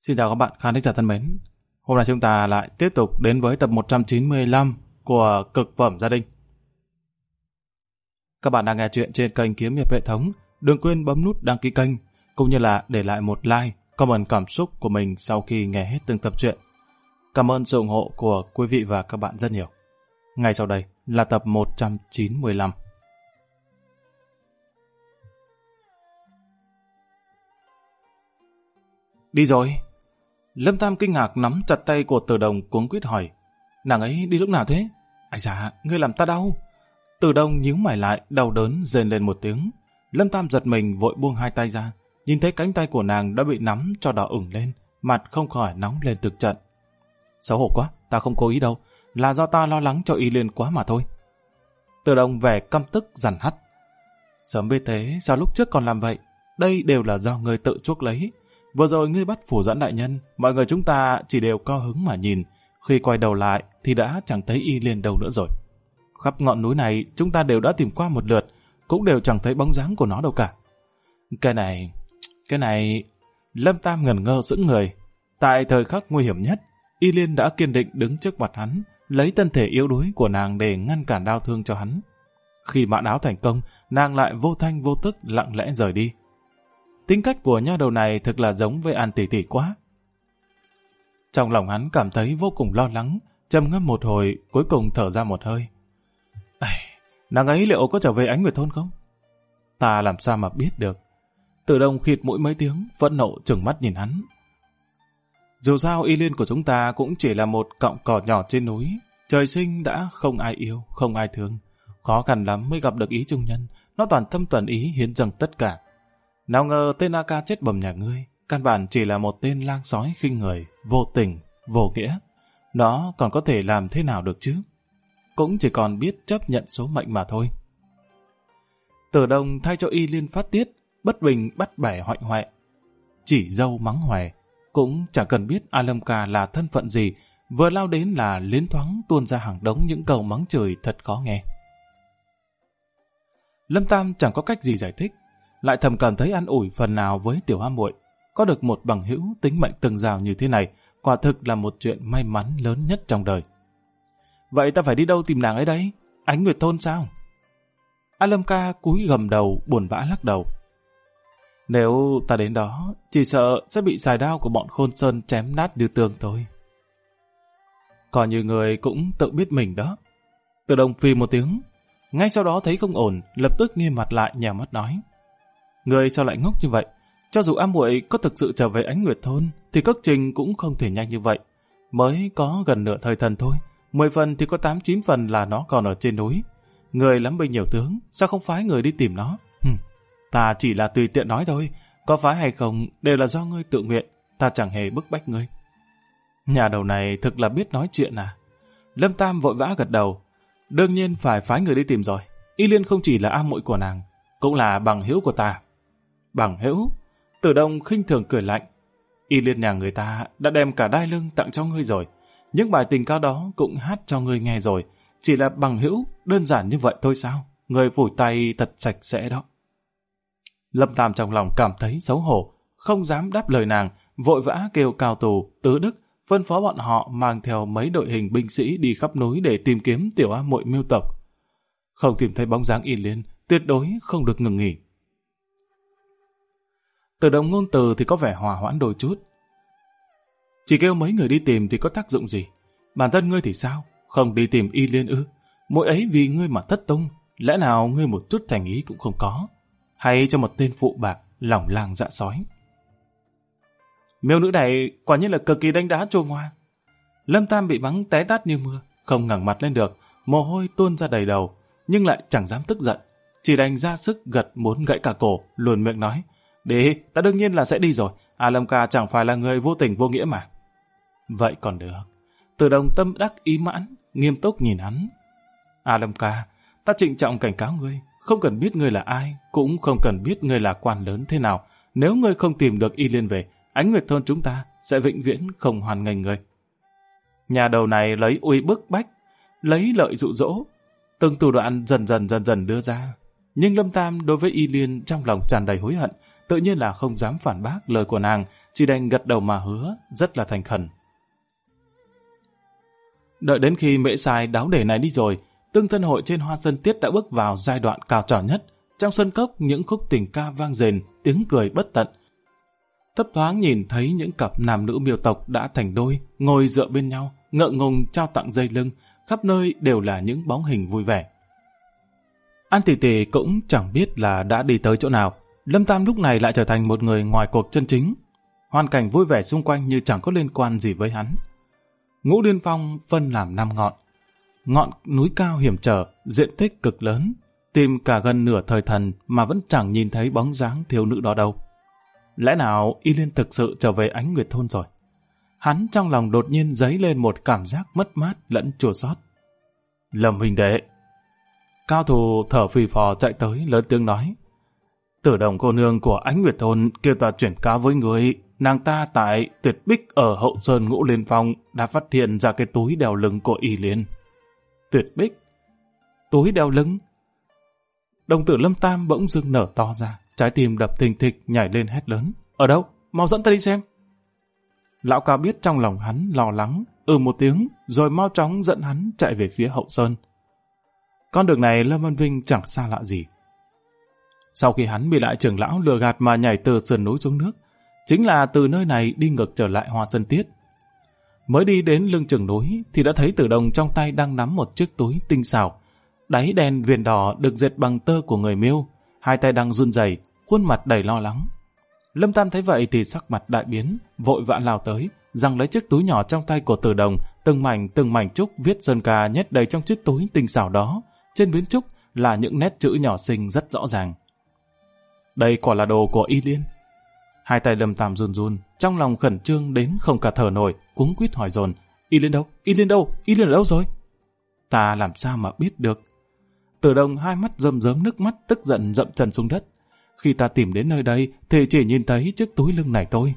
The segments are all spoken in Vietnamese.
Xin chào các bạn khán thính giả thân mến. Hôm nay chúng ta lại tiếp tục đến với tập 195 của Cực phẩm gia đình. Các bạn đang nghe chuyện trên kênh Kiếm Hiệp hệ thống. Đừng quên bấm nút đăng ký kênh cũng như là để lại một like, comment cảm xúc của mình sau khi nghe hết từng tập truyện. Cảm ơn sự ủng hộ của quý vị và các bạn rất nhiều. Ngay sau đây là tập 195. Đi rồi. Lâm Tam kinh ngạc nắm chặt tay của Từ Đồng cuống quýt hỏi. Nàng ấy đi lúc nào thế? Ây da, ngươi làm ta đau. Từ Đồng nhíu mày lại, đau đớn rên lên một tiếng. Lâm Tam giật mình vội buông hai tay ra, nhìn thấy cánh tay của nàng đã bị nắm cho đỏ ửng lên, mặt không khỏi nóng lên từng trận. Xấu hổ quá, ta không cố ý đâu, là do ta lo lắng cho Y Liên quá mà thôi. Từ Đồng vẻ căm tức dằn hắt. Sớm biết thế, sao lúc trước còn làm vậy? Đây đều là do ngươi tự chuốc lấy. Vừa rồi ngươi bắt Phủ Doãn đại nhân, mọi người chúng ta chỉ đều co hứng mà nhìn. Khi quay đầu lại thì đã chẳng thấy Y Liên đâu nữa rồi. Khắp ngọn núi này chúng ta đều đã tìm qua một lượt, cũng đều chẳng thấy bóng dáng của nó đâu cả. Cái này... Lâm Tam ngẩn ngơ sững người. Tại thời khắc nguy hiểm nhất, Y Liên đã kiên định đứng trước mặt hắn, lấy thân thể yếu đuối của nàng để ngăn cản đau thương cho hắn. Khi mã đáo thành công, nàng lại vô thanh vô tức lặng lẽ rời đi. Tính cách của nha đầu này thực là giống với An tỷ tỷ quá. Trong lòng hắn cảm thấy vô cùng lo lắng, trầm ngâm một hồi, cuối cùng thở ra một hơi. Nàng ấy liệu có trở về Ánh Nguyệt Thôn không? Ta làm sao mà biết được. Từ Đồng khịt mũi mấy tiếng, phẫn nộ trừng mắt nhìn hắn. Dù sao Y Liên của chúng ta cũng chỉ là một cọng cỏ nhỏ trên núi, trời sinh đã không ai yêu, không ai thương. Khó khăn lắm mới gặp được ý trung nhân, nó toàn tâm toàn ý hiến dâng tất cả. Nào ngờ tên A Ca chết bầm nhà ngươi, căn bản chỉ là một tên lang sói khinh người, vô tình, vô nghĩa. Nó còn có thể làm thế nào được chứ? Cũng chỉ còn biết chấp nhận số mệnh mà thôi. Từ Đồng thay cho Y Liên phát tiết, bất bình bắt bẻ hoạnh hoẹ. Chỉ dâu mắng hòe, cũng chẳng cần biết A Lâm Ca là thân phận gì, vừa lao đến là liến thoáng tuôn ra hàng đống những câu mắng chửi thật khó nghe. Lâm Tam chẳng có cách gì giải thích, lại thầm cảm thấy an ủi phần nào với tiểu A muội. Có được một bằng hữu tính mệnh từng rào như thế này, quả thực là một chuyện may mắn lớn nhất trong đời. Vậy ta phải đi đâu tìm nàng ấy đấy? Ánh Nguyệt Thôn sao? A Lâm Ca cúi gầm đầu, buồn bã lắc đầu. Nếu ta đến đó, chỉ sợ sẽ bị xài đao của bọn Khôn Sơn chém nát như tường thôi. Còn như người cũng tự biết mình đó. Từ Đồng phì một tiếng, ngay sau đó thấy không ổn, lập tức nghiêm mặt lại nhào mắt nói. Người sao lại ngốc như vậy? Cho dù A muội có thực sự trở về Ánh Nguyệt Thôn, thì cước trình cũng không thể nhanh như vậy. Mới có gần nửa thời thần thôi, 10 phần thì có 8-9 phần là nó còn ở trên núi. Người lắm binh nhiều tướng, sao không phái người đi tìm nó? Ta chỉ là tùy tiện nói thôi, có phái hay không đều là do ngươi tự nguyện, ta chẳng hề bức bách ngươi. Nhà đầu này thực là biết nói chuyện à? Lâm Tam vội vã gật đầu. Đương nhiên phải phái người đi tìm rồi. Y Liên không chỉ là A muội của nàng, cũng là bằng hữu của ta. Bằng hữu? Từ Đồng khinh thường cười lạnh. Y Liên nhà người ta đã đem cả đai lưng tặng cho ngươi rồi. Những bài tình ca đó cũng hát cho ngươi nghe rồi. Chỉ là bằng hữu, đơn giản như vậy thôi sao? Người phủi tay thật sạch sẽ đó. Lâm Tam trong lòng cảm thấy xấu hổ, không dám đáp lời nàng, vội vã kêu Cao Tù, Tứ Đức, phân phó bọn họ mang theo mấy đội hình binh sĩ đi khắp núi để tìm kiếm tiểu A muội mưu tộc. Không tìm thấy bóng dáng Y Liên, tuyệt đối không được ngừng nghỉ. Từ Đồng ngôn từ thì có vẻ hòa hoãn đôi chút. Chỉ kêu mấy người đi tìm thì có tác dụng gì? Bản thân ngươi thì sao? Không đi tìm Y Liên ư? Mỗi ấy vì ngươi mà thất tung, lẽ nào ngươi một chút thành ý cũng không có? Hay cho một tên phụ bạc, lỏng lang dạ sói? Miêu nữ này quả nhiên là cực kỳ đánh đá trôi hoa. Lâm Tam bị mắng té tát như mưa, không ngẩng mặt lên được, mồ hôi tuôn ra đầy đầu, nhưng lại chẳng dám tức giận, chỉ đành ra sức gật muốn gãy cả cổ, luồn miệng nói: Đi, ta đương nhiên là sẽ đi rồi. A Lâm Ca chẳng phải là người vô tình vô nghĩa mà. Vậy còn được. Từ Đồng tâm đắc ý mãn, nghiêm túc nhìn hắn. A Lâm Ca, ta trịnh trọng cảnh cáo ngươi, không cần biết ngươi là ai, cũng không cần biết ngươi là quan lớn thế nào. Nếu ngươi không tìm được Y Liên về, Ánh Nguyệt Thôn chúng ta sẽ vĩnh viễn không hoan nghênh ngươi. Nhà đầu này lấy uy bức bách, lấy lợi dụ dỗ, từng thủ đoạn dần dần đưa ra. Nhưng Lâm Tam đối với Y Liên trong lòng tràn đầy hối hận, tự nhiên là không dám phản bác lời của nàng, chỉ đành gật đầu mà hứa, rất là thành khẩn. Đợi đến khi Mễ Sai đáo để này đi rồi, Tương Thân Hội trên Hoa Sơn Tiết đã bước vào giai đoạn cao trào nhất. Trong sân cốc, những khúc tình ca vang dền, tiếng cười bất tận. Thấp thoáng nhìn thấy những cặp nam nữ miêu tộc đã thành đôi, ngồi dựa bên nhau, ngượng ngùng trao tặng dây lưng, khắp nơi đều là những bóng hình vui vẻ. An Tỷ Tỷ cũng chẳng biết là đã đi tới chỗ nào. Lâm Tam lúc này lại trở thành một người ngoài cuộc chân chính. Hoàn cảnh vui vẻ xung quanh như chẳng có liên quan gì với hắn. Ngũ Liên Phong phân làm 5 ngọn. Ngọn núi cao hiểm trở, diện tích cực lớn, tìm cả gần nửa thời thần mà vẫn chẳng nhìn thấy bóng dáng thiếu nữ đó đâu. Lẽ nào Y Liên thực sự trở về Ánh Nguyệt Thôn rồi? Hắn trong lòng đột nhiên dấy lên một cảm giác mất mát lẫn chua xót. Lâm huynh đệ. Cao thủ thở phì phò chạy tới lớn tiếng nói: Tử Đồng cô nương của Ánh Nguyệt Thôn kêu ta chuyển cáo với người, nàng ta tại Tuyệt Bích ở Hậu Sơn Ngũ Liên Phong đã phát hiện ra cái túi đeo lưng của Y Liên. Tuyệt Bích? Túi đeo lưng? Đồng tử Lâm Tam bỗng dưng nở to ra, trái tim đập thình thịch nhảy lên hét lớn: Ở đâu? Mau dẫn ta đi xem. Lão Cao biết trong lòng hắn lo lắng, một tiếng, rồi mau chóng dẫn hắn chạy về phía Hậu Sơn. Con đường này Lâm Vân Vinh chẳng xa lạ gì. Sau khi hắn bị lại trưởng lão lừa gạt mà nhảy từ sườn núi xuống nước, chính là từ nơi này đi ngược trở lại Hoa Sơn Tiết. Mới đi đến lưng chừng núi thì đã thấy Tử Đồng trong tay đang nắm một chiếc túi tinh xảo, đáy đen viền đỏ được dệt bằng tơ của người Miêu, hai tay đang run rẩy, khuôn mặt đầy lo lắng. Lâm Tam thấy vậy thì sắc mặt đại biến, vội vã lao tới, giằng lấy chiếc túi nhỏ trong tay của Tử Đồng, từng mảnh trúc viết sơn ca nhét đầy trong chiếc túi tinh xảo đó. Trên miếng trúc là những nét chữ nhỏ xinh rất rõ ràng. Đây quả là đồ của Y Liên. Hai tay Lâm Tam run run, trong lòng khẩn trương đến không cả thở nổi, cuống quýt hỏi dồn: Y Liên đâu? Y Liên đâu? Y Liên ở đâu rồi? Ta làm sao mà biết được? Tử Đồng hai mắt rơm rớm nước mắt, tức giận dậm chân xuống đất. Khi ta tìm đến nơi đây thì chỉ nhìn thấy chiếc túi lưng này thôi.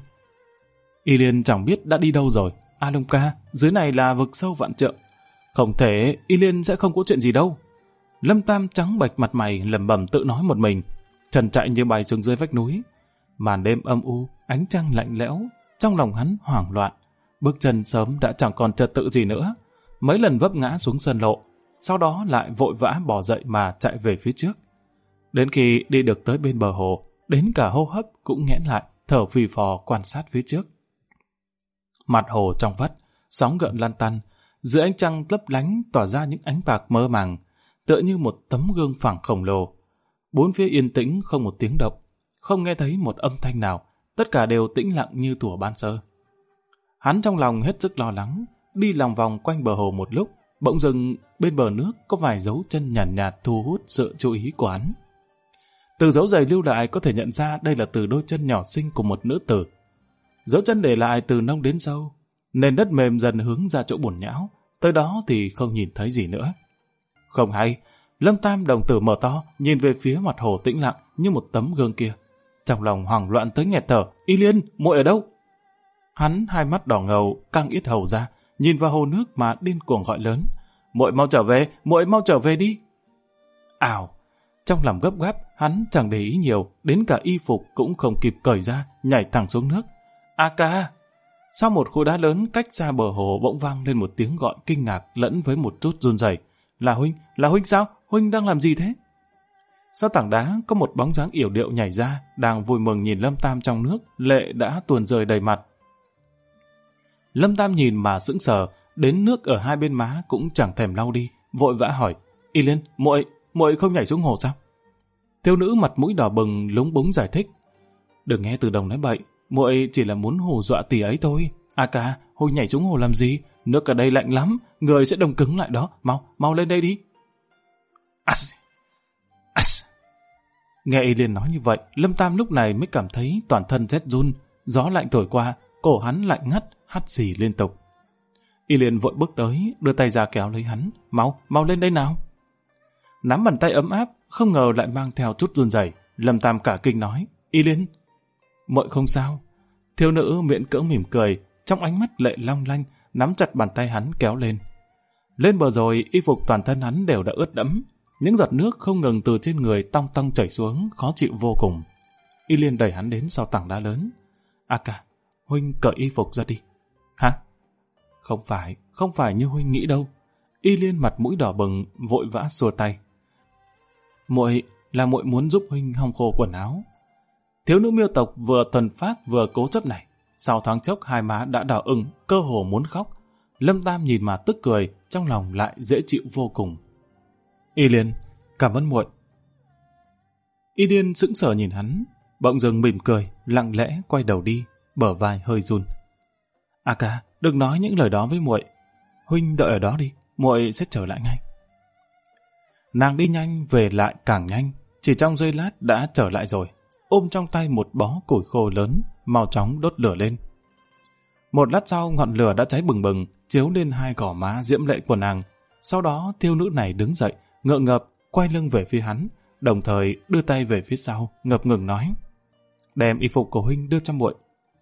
Y Liên chẳng biết đã đi đâu rồi. A Long ca, dưới này là vực sâu vạn trượng. Không thể, Y Liên sẽ không có chuyện gì đâu. Lâm Tam trắng bệch mặt mày lẩm bẩm tự nói một mình. Trần chạy như bay xuống dưới vách núi. Màn đêm âm u, ánh trăng lạnh lẽo, trong lòng hắn hoảng loạn. Bước chân sớm đã chẳng còn trật tự gì nữa. Mấy lần vấp ngã xuống sân lộ, sau đó lại vội vã bỏ dậy mà chạy về phía trước. Đến khi đi được tới bên bờ hồ, đến cả hô hấp cũng nghẽn lại, thở phì phò quan sát phía trước. Mặt hồ trong vắt, sóng gợn lăn tăn, dưới ánh trăng lấp lánh tỏa ra những ánh bạc mơ màng, tựa như một tấm gương phẳng khổng lồ. Bốn phía yên tĩnh không một tiếng động, không nghe thấy một âm thanh nào, tất cả đều tĩnh lặng như thuở ban sơ. Hắn trong lòng hết sức lo lắng, đi lòng vòng quanh bờ hồ một lúc, bỗng dưng bên bờ nước có vài dấu chân nhàn nhạt thu hút sự chú ý của hắn. Từ dấu giày lưu lại có thể nhận ra đây là từ đôi chân nhỏ xinh của một nữ tử. Dấu chân để lại từ nông đến sâu, nền đất mềm dần hướng ra chỗ bùn nhão, tới đó thì không nhìn thấy gì nữa. Không hay, Lâm Tam đồng tử mở to, nhìn về phía mặt hồ tĩnh lặng như một tấm gương kia. Trong lòng hoảng loạn tới nghẹt thở: Y Liên, muội ở đâu? Hắn hai mắt đỏ ngầu, căng yết hầu ra, nhìn vào hồ nước mà điên cuồng gọi lớn: Muội mau trở về, muội mau trở về đi! Ào! Trong lòng gấp gáp, hắn chẳng để ý nhiều, đến cả y phục cũng không kịp cởi ra, nhảy thẳng xuống nước. A ca! Sau một khối đá lớn cách xa bờ hồ bỗng vang lên một tiếng gọi kinh ngạc lẫn với một chút run rẩy. Là huynh sao? Huynh đang làm gì thế? Sau tảng đá có một bóng dáng yểu điệu nhảy ra, đang vui mừng nhìn Lâm Tam trong nước, lệ đã tuôn rơi đầy mặt. Lâm Tam nhìn mà sững sờ, đến nước ở hai bên má cũng chẳng thèm lau đi, vội vã hỏi: Y Liên, muội không nhảy xuống hồ sao? Thiếu nữ mặt mũi đỏ bừng lúng búng giải thích: Đừng nghe Từ Đồng nói bậy, muội chỉ là muốn hù dọa tỷ ấy thôi. A ca, huynh nhảy xuống hồ làm gì? Nước ở đây lạnh lắm, người sẽ đông cứng lại đó, mau lên đây đi. Nghe Y Liên nói như vậy, Lâm Tam lúc này mới cảm thấy toàn thân rét run, gió lạnh thổi qua, cổ hắn lạnh ngắt, hắt xì liên tục. Y Liên vội bước tới, đưa tay ra kéo lấy hắn: Mau lên đây nào. Nắm bàn tay ấm áp, không ngờ lại mang theo chút run rẩy. Lâm Tam cả kinh nói: Y Liên, muội không sao. Thiếu nữ miễn cưỡng mỉm cười, trong ánh mắt lệ long lanh, nắm chặt bàn tay hắn kéo lên. Lên bờ rồi, y phục toàn thân hắn đều đã ướt đẫm, những giọt nước không ngừng từ trên người tong tong chảy xuống, khó chịu vô cùng. Y Liên đẩy hắn đến sau tảng đá lớn. A ca, huynh cởi y phục ra đi. Hả? Không phải như huynh nghĩ đâu. Y Liên mặt mũi đỏ bừng, vội vã xua tay. Muội muốn giúp huynh hong khô quần áo. Thiếu nữ Miêu tộc vừa thuần phác vừa cố chấp này, sau thoáng chốc hai má đã đỏ ửng, cơ hồ muốn khóc. Lâm Tam nhìn mà tức cười, trong lòng lại dễ chịu vô cùng. Y Liên, cảm ơn muội. Y Liên sững sờ nhìn hắn, bỗng dưng mỉm cười, lặng lẽ quay đầu đi, bờ vai hơi run. A ca, đừng nói những lời đó với muội. Huynh đợi ở đó đi, muội sẽ trở lại ngay. Nàng đi nhanh về lại càng nhanh, chỉ trong giây lát đã trở lại rồi, ôm trong tay một bó củi khô lớn, mau chóng đốt lửa lên. Một lát sau ngọn lửa đã cháy bừng bừng, chiếu lên hai gò má diễm lệ của nàng. Sau đó thiếu nữ này đứng dậy, ngượng ngập, quay lưng về phía hắn, đồng thời đưa tay về phía sau, ngập ngừng nói: đem y phục của huynh đưa cho muội.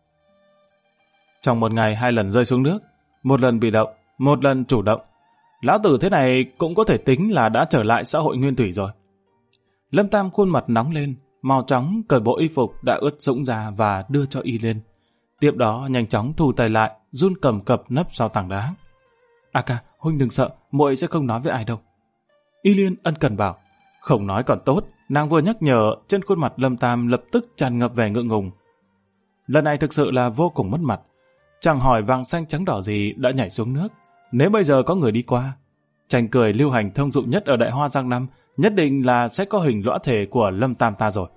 Trong một ngày 2 lần rơi xuống nước, 1 lần bị động, 1 lần chủ động. Lão tử thế này cũng có thể tính là đã trở lại xã hội nguyên thủy rồi. Lâm Tam khuôn mặt nóng lên, mau chóng cởi bộ y phục đã ướt sũng ra và đưa cho Y Liên. Tiếp đó nhanh chóng thu tay lại, run cầm cập nấp sau tảng đá. A ca, huynh đừng sợ, muội sẽ không nói với ai đâu. Y Liên ân cần bảo. Không nói còn tốt, nàng vừa nhắc nhở, trên khuôn mặt Lâm Tam lập tức tràn ngập vẻ ngượng ngùng. Lần này thực sự là vô cùng mất mặt. Chẳng hỏi vàng xanh trắng đỏ gì đã nhảy xuống nước. Nếu bây giờ có người đi qua, tranh cười lưu hành thông dụng nhất ở Đại Hoa Giang Nam, nhất định là sẽ có hình lõa thể của Lâm Tam ta rồi.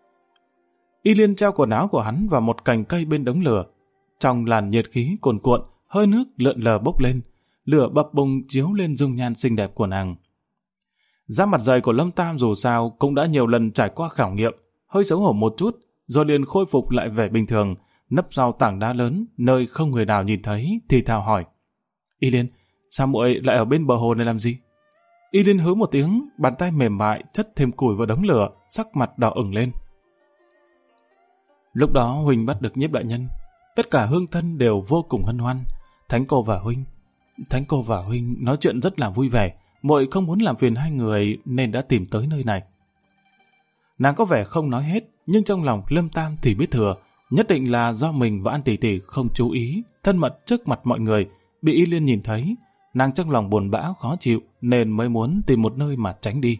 Y Liên treo quần áo của hắn vào một cành cây bên đống lửa. Trong làn nhiệt khí cuồn cuộn, hơi nước lượn lờ bốc lên, lửa bập bùng chiếu lên dung nhan xinh đẹp của nàng. Da mặt dày của Lâm Tam dù sao cũng đã nhiều lần trải qua khảo nghiệm, hơi xấu hổ một chút, rồi liền khôi phục lại vẻ bình thường, nấp sau tảng đá lớn, nơi không người nào nhìn thấy, thì thào hỏi: Y Liên, sao muội lại ở bên bờ hồ này làm gì? Y Liên hứ một tiếng, bàn tay mềm mại chất thêm củi vào đống lửa, sắc mặt đỏ ửng lên. Lúc đó huynh bắt được Nhiếp đại nhân, tất cả hương thân đều vô cùng hân hoan. Thánh cô và huynh nói chuyện rất là vui vẻ, muội không muốn làm phiền hai người nên đã tìm tới nơi này. Nàng có vẻ không nói hết, nhưng trong lòng Lâm Tam thì biết thừa, nhất định là do mình và An tỷ tỷ không chú ý, thân mật trước mặt mọi người, bị Y Liên nhìn thấy, nàng trong lòng buồn bã khó chịu nên mới muốn tìm một nơi mà tránh đi.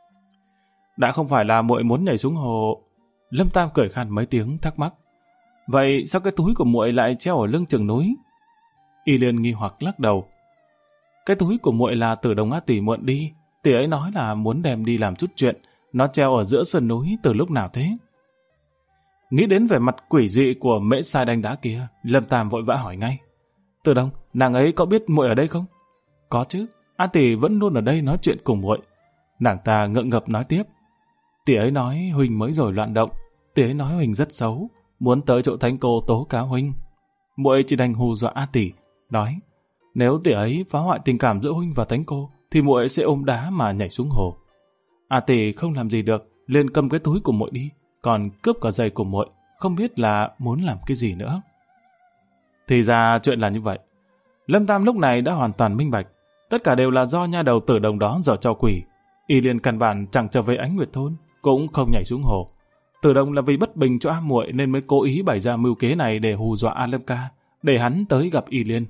Đã không phải là muội muốn nhảy xuống hồ. Lâm Tam cười khan mấy tiếng thắc mắc. Vậy sao cái túi của muội lại treo ở lưng chừng núi? Y Liên nghi hoặc lắc đầu. Cái túi của muội là Tử Đồng Á tỷ mượn đi, tỷ ấy nói là muốn đem đi làm chút chuyện, nó treo ở giữa sườn núi từ lúc nào thế? Nghĩ đến vẻ mặt quỷ dị của mễ sai đanh đá kia, Lâm Tam vội vã hỏi ngay. Tử Đồng, nàng ấy có biết muội ở đây không? Có chứ, An tỷ vẫn luôn ở đây nói chuyện cùng muội. Nàng ta ngượng ngập nói tiếp. Tỷ ấy nói huynh mới rồi loạn động, tỷ ấy nói huynh rất xấu, muốn tới chỗ thánh cô tố cáo huynh. Muội chỉ đành hù dọa A tỷ, nói nếu tỷ ấy phá hoại tình cảm giữa huynh và thánh cô, thì muội sẽ ôm đá mà nhảy xuống hồ. A tỷ không làm gì được, liền cầm cái túi của muội đi, còn cướp cả giày của muội, không biết là muốn làm cái gì nữa. Thì ra chuyện là như vậy. Lâm Tam lúc này đã hoàn toàn minh bạch, tất cả đều là do nha đầu Tử Đồng đó giở trò quỷ. Y Liên căn bản chẳng trở về Ánh Nguyệt thôn, cũng không nhảy xuống hồ. Tử Đồng là vì bất bình cho A muội nên mới cố ý bày ra mưu kế này để hù dọa A Lâm ca, để hắn tới gặp Y Liên.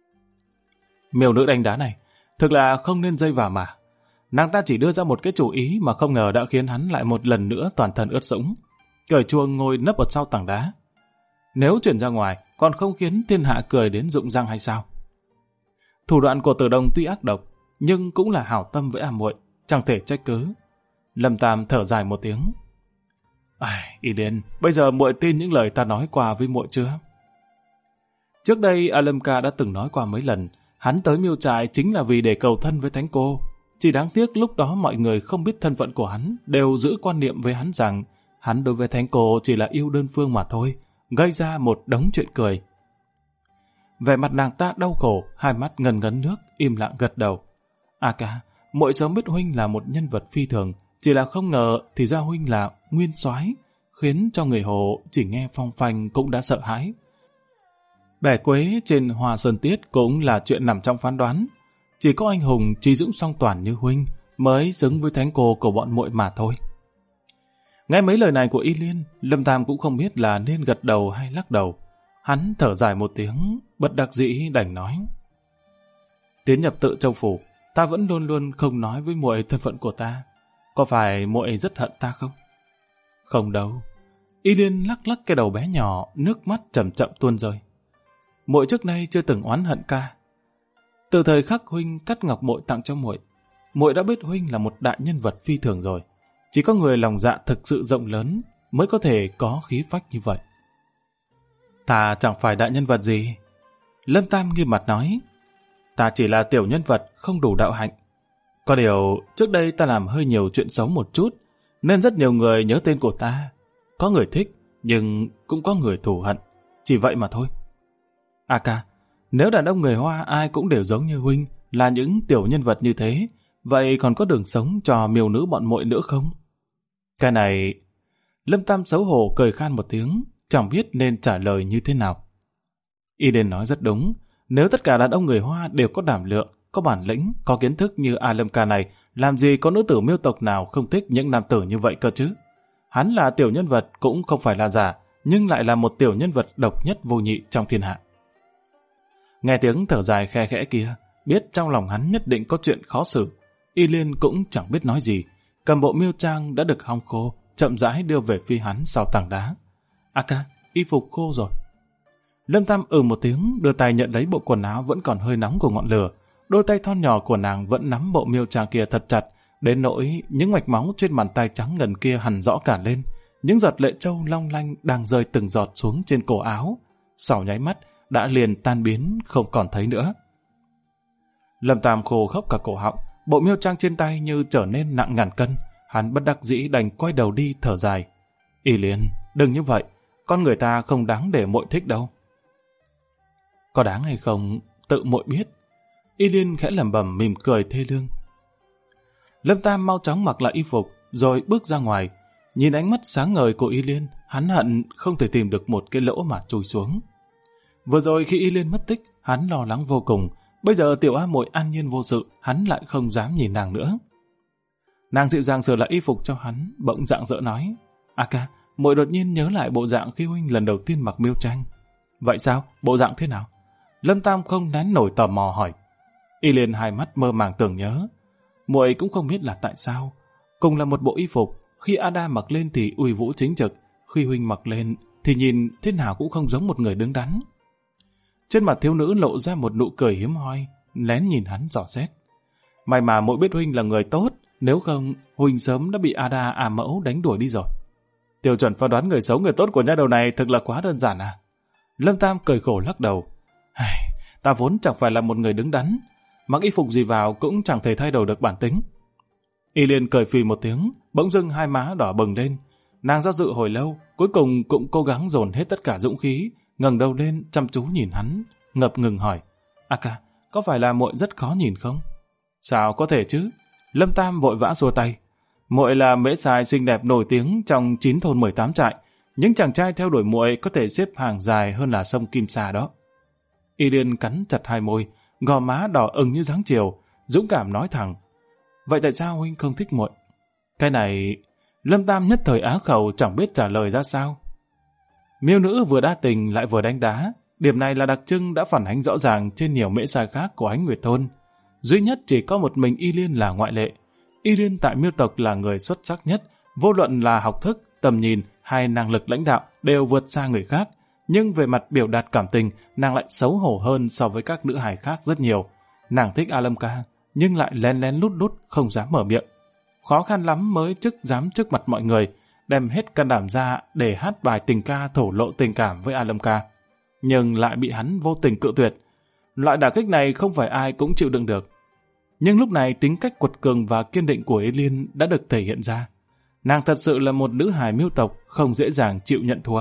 Miêu nữ đánh đá này, thực là không nên dây vào mà. Nàng ta chỉ đưa ra một cái chủ ý mà không ngờ đã khiến hắn lại một lần nữa toàn thân ướt sũng, cởi chuông ngồi nấp ở sau tảng đá. Nếu chuyển ra ngoài, còn không khiến thiên hạ cười đến rụng răng hay sao? Thủ đoạn của Tử Đồng tuy ác độc, nhưng cũng là hảo tâm với A muội, chẳng thể trách cứ. Lâm Tam thở dài một tiếng. Y Liên, bây giờ muội tin những lời ta nói qua với muội chưa? Trước đây A Lâm ca đã từng nói qua mấy lần, hắn tới Miêu trại chính là vì để cầu thân với thánh cô. Chỉ đáng tiếc lúc đó mọi người không biết thân phận của hắn, đều giữ quan niệm với hắn rằng hắn đối với thánh cô chỉ là yêu đơn phương mà thôi, gây ra một đống chuyện cười. Vẻ mặt nàng ta đau khổ, hai mắt ngần ngấn nước, im lặng gật đầu. A ca, muội sớm biết huynh là một nhân vật phi thường, chỉ là không ngờ thì ra huynh là nguyên soái, khiến cho người hồ chỉ nghe phong phanh cũng đã sợ hãi. Bẻ quế trên Hoa Sơn Tiết cũng là chuyện nằm trong phán đoán. Chỉ có anh hùng trí dũng song toàn như huynh mới xứng với thánh cô của bọn muội mà thôi. Nghe mấy lời này của Y Liên, Lâm Tam cũng không biết là nên gật đầu hay lắc đầu. Hắn thở dài một tiếng, bất đắc dĩ đành nói. Tiến nhập Tự Châu phủ, ta vẫn luôn luôn không nói với muội thân phận của ta. Có phải muội rất hận ta không? Không đâu. Y Liên lắc lắc cái đầu bé nhỏ, nước mắt chậm chậm tuôn rơi. Muội trước nay chưa từng oán hận ca. Từ thời khắc huynh cắt ngọc bội tặng cho muội, muội đã biết huynh là một đại nhân vật phi thường rồi. Chỉ có người lòng dạ thực sự rộng lớn mới có thể có khí phách như vậy. Ta chẳng phải đại nhân vật gì. Lâm Tam nghiêm mặt nói. Ta chỉ là tiểu nhân vật không đủ đạo hạnh. Có điều trước đây ta làm hơi nhiều chuyện xấu một chút, nên rất nhiều người nhớ tên của ta. Có người thích, nhưng cũng có người thù hận. Chỉ vậy mà thôi. A ca, nếu đàn ông người Hoa ai cũng đều giống như huynh, là những tiểu nhân vật như thế, vậy còn có đường sống cho miêu nữ bọn muội nữa không? Cái này... Lâm Tam xấu hổ cười khan một tiếng, chẳng biết nên trả lời như thế nào. Y Liên nói rất đúng, nếu tất cả đàn ông người Hoa đều có đảm lượng, có bản lĩnh, có kiến thức như A Lâm ca này, làm gì có nữ tử miêu tộc nào không thích những nam tử như vậy cơ chứ? Hắn là tiểu nhân vật cũng không phải là giả, nhưng lại là một tiểu nhân vật độc nhất vô nhị trong thiên hạ. Nghe tiếng thở dài khe khẽ kia, biết trong lòng hắn nhất định có chuyện khó xử. Y Liên cũng chẳng biết nói gì, cầm bộ miêu trang đã được hong khô, chậm rãi đưa về phía hắn sau tảng đá. A ca, y phục khô rồi. Lâm Tam một tiếng, đưa tay nhận lấy bộ quần áo vẫn còn hơi nóng của ngọn lửa. Đôi tay thon nhỏ của nàng vẫn nắm bộ miêu trang kia thật chặt, đến nỗi những mạch máu trên bàn tay trắng ngần kia hằn rõ cả lên. Những giọt lệ trâu long lanh đang rơi từng giọt xuống trên cổ áo. Sau nháy mắt, đã liền tan biến, không còn thấy nữa. Lâm Tam khô khốc cả cổ họng, bộ miêu trang trên tay như trở nên nặng ngàn cân. Hắn bất đắc dĩ đành quay đầu đi thở dài. Y Liên, đừng như vậy, con người ta không đáng để muội thích đâu. Có đáng hay không, tự muội biết. Y Liên khẽ lẩm bẩm mỉm cười thê lương. Lâm Tam mau chóng mặc lại y phục, rồi bước ra ngoài. Nhìn ánh mắt sáng ngời của Y Liên, hắn hận không thể tìm được một cái lỗ mà chui xuống. Vừa rồi khi Y Liên mất tích, hắn lo lắng vô cùng. Bây giờ tiểu A muội an nhiên vô sự, hắn lại không dám nhìn nàng nữa. Nàng dịu dàng sửa lại y phục cho hắn, bỗng rạng rỡ nói. A ca, muội đột nhiên nhớ lại bộ dạng khi huynh lần đầu tiên mặc miêu trang. Vậy sao? Bộ dạng thế nào? Lâm Tam không nén nổi tò mò hỏi. Y Liên hai mắt mơ màng tưởng nhớ. Muội cũng không biết là tại sao. Cùng là một bộ y phục, khi Ada mặc lên thì uy vũ chính trực, khi huynh mặc lên thì nhìn thế nào cũng không giống một người đứng đắn. Trên mặt thiếu nữ lộ ra một nụ cười hiếm hoi, lén nhìn hắn dò xét. May mà muội biết huynh là người tốt, nếu không huynh sớm đã bị Ada mẫu đánh đuổi đi rồi. Tiêu chuẩn phán đoán người xấu người tốt của nha đầu này thực là quá đơn giản à? Lâm Tam cười khổ lắc đầu. Ta vốn chẳng phải là một người đứng đắn, mặc y phục gì vào cũng chẳng thể thay đổi được bản tính. Y Liên cười phì một tiếng, bỗng dưng hai má đỏ bừng lên. Nàng do dự hồi lâu, cuối cùng cũng cố gắng dồn hết tất cả dũng khí, ngẩng đầu lên chăm chú nhìn hắn, ngập ngừng hỏi. A ca, có phải là muội rất khó nhìn không? Sao có thể chứ? Lâm Tam vội vã xua tay. Muội là mễ sài xinh đẹp nổi tiếng trong 9 thôn 18 trại. Những chàng trai theo đuổi muội có thể xếp hàng dài hơn là sông Kim Sa đó. Y Liên cắn chặt hai môi, gò má đỏ ửng như dáng chiều, dũng cảm nói thẳng. Vậy tại sao huynh không thích muội? Cái này... Lâm Tam nhất thời á khẩu chẳng biết trả lời ra sao. Miêu nữ vừa đa tình lại vừa đánh đá. Điểm này là đặc trưng đã phản ánh rõ ràng trên nhiều mễ sai khác của Ánh Nguyệt Thôn. Duy nhất chỉ có một mình Y Liên là ngoại lệ. Y Liên tại miêu tộc là người xuất sắc nhất, vô luận là học thức, tầm nhìn hay năng lực lãnh đạo đều vượt xa người khác. Nhưng về mặt biểu đạt cảm tình, nàng lại xấu hổ hơn so với các nữ hài khác rất nhiều. Nàng thích A Lâm ca, nhưng lại lén lén lút lút không dám mở miệng. Khó khăn lắm mới dám trước mặt mọi người, đem hết can đảm ra để hát bài tình ca thổ lộ tình cảm với A Lâm ca. Nhưng lại bị hắn vô tình cự tuyệt. Loại đả kích này không phải ai cũng chịu đựng được. Nhưng lúc này tính cách quật cường và kiên định của Y Liên đã được thể hiện ra. Nàng thật sự là một nữ hài miêu tộc, không dễ dàng chịu nhận thua.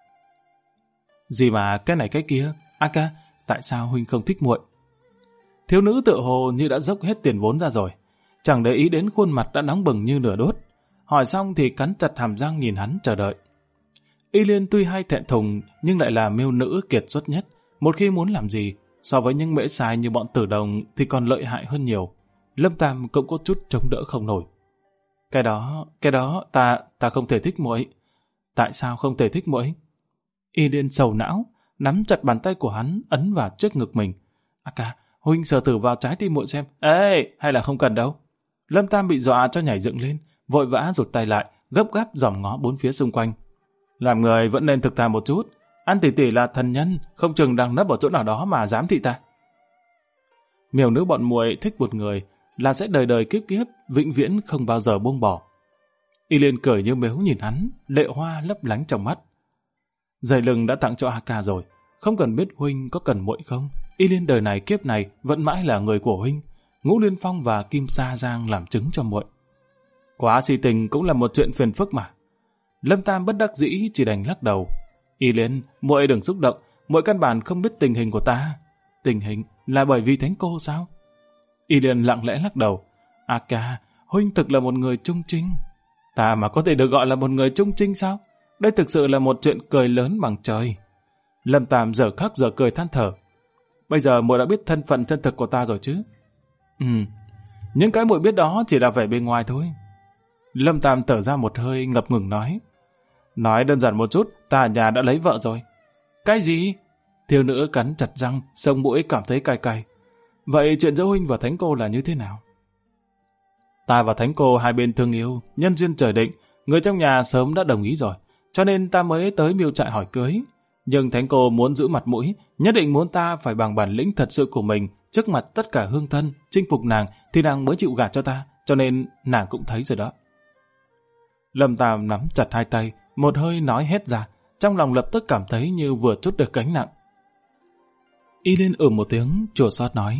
Gì mà cái này cái kia, A ca, tại sao huynh không thích muội? Thiếu nữ tựa hồ như đã dốc hết tiền vốn ra rồi, chẳng để ý đến khuôn mặt đã nóng bừng như lửa đốt. Hỏi xong thì cắn chặt hàm răng nhìn hắn chờ đợi. Y Liên tuy hay thẹn thùng nhưng lại là miêu nữ kiệt xuất nhất. Một khi muốn làm gì, so với những mễ sai như bọn Tử Đồng thì còn lợi hại hơn nhiều. Lâm Tam cũng có chút chống đỡ không nổi. Cái đó, ta không thể thích muội. Tại sao không thể thích muội? Y Liên sầu não, nắm chặt bàn tay của hắn, ấn vào trước ngực mình. A ca, huynh sờ thử vào trái tim muội xem. Ê, hay là không cần đâu. Lâm Tam bị dọa cho nhảy dựng lên, vội vã rụt tay lại, gấp gáp dòm ngó bốn phía xung quanh. Làm người vẫn nên thực thà một chút. An tỷ tỷ là thần nhân, không chừng đang nấp ở chỗ nào đó mà dám thị ta. Miều nữ bọn muội thích một người là sẽ đời đời kiếp kiếp, vĩnh viễn không bao giờ buông bỏ. Y Liên cười như mếu nhìn hắn, lệ hoa lấp lánh trong mắt. Dây lưng đã tặng cho A Ca rồi, không cần biết huynh có cần muội không. Y Liên đời này kiếp này vẫn mãi là người của huynh. Ngũ Liên Phong và Kim Sa Giang làm chứng cho muội. Quá si tình cũng là một chuyện phiền phức mà. Lâm Tam bất đắc dĩ chỉ đành lắc đầu. Y Liên, muội đừng xúc động, muội căn bản không biết tình hình của ta. Tình hình là bởi vì thánh cô sao? Y Liên lặng lẽ lắc đầu. A Ca, huynh thực là một người trung trinh. Ta mà có thể được gọi là một người trung trinh sao? Đây thực sự là một chuyện cười lớn bằng trời. Lâm Tam giờ khóc giờ cười than thở. Bây giờ muội đã biết thân phận chân thực của ta rồi chứ? Những cái muội biết đó chỉ là vẻ bên ngoài thôi. Lâm Tam thở ra một hơi ngập ngừng nói. Nói đơn giản một chút, ta ở nhà đã lấy vợ rồi. Cái gì? Thiếu nữ cắn chặt răng, sống mũi cảm thấy cay cay. Vậy chuyện giữa huynh và thánh cô là như thế nào? Ta và thánh cô hai bên thương yêu, nhân duyên trời định, người trong nhà sớm đã đồng ý rồi, cho nên ta mới tới Miêu Trại hỏi cưới. Nhưng thánh cô muốn giữ mặt mũi, nhất định muốn ta phải bằng bản lĩnh thật sự của mình, trước mặt tất cả hương thân, chinh phục nàng thì nàng mới chịu gả cho ta, cho nên nàng cũng thấy rồi đó. Lâm Tam nắm chặt hai tay, một hơi nói hết ra, trong lòng lập tức cảm thấy như vừa trút được gánh nặng. Y Liên một tiếng, chua xót nói.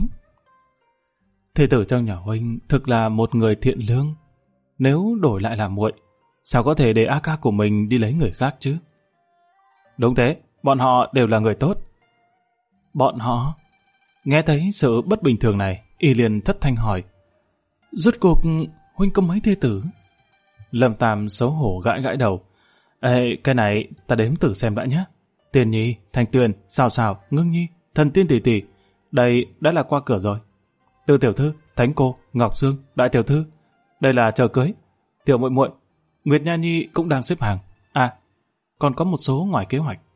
Thê tử trong nhà huynh thực là một người thiện lương. Nếu đổi lại là muội, sao có thể để A Ca của mình đi lấy người khác chứ? Đúng thế, bọn họ đều là người tốt. Bọn họ? Nghe thấy sự bất bình thường này, Y Liên thất thanh hỏi. Rốt cuộc huynh có mấy thê tử? Lâm Tam xấu hổ gãi gãi đầu. Ê, cái này ta đếm thử xem đã nhé. Tiền Nhi, Thanh Tuyền, Sào Sào, Ngưng Nhi, Thần Tiên tỷ tỷ, đây đã là qua cửa rồi. Tư tiểu thư, Thánh cô, Ngọc Sương, Đại tiểu thư, đây là chờ cưới. Tiểu muội muội, Nguyệt Nha Nhi cũng đang xếp hàng. À, còn có một số ngoài kế hoạch.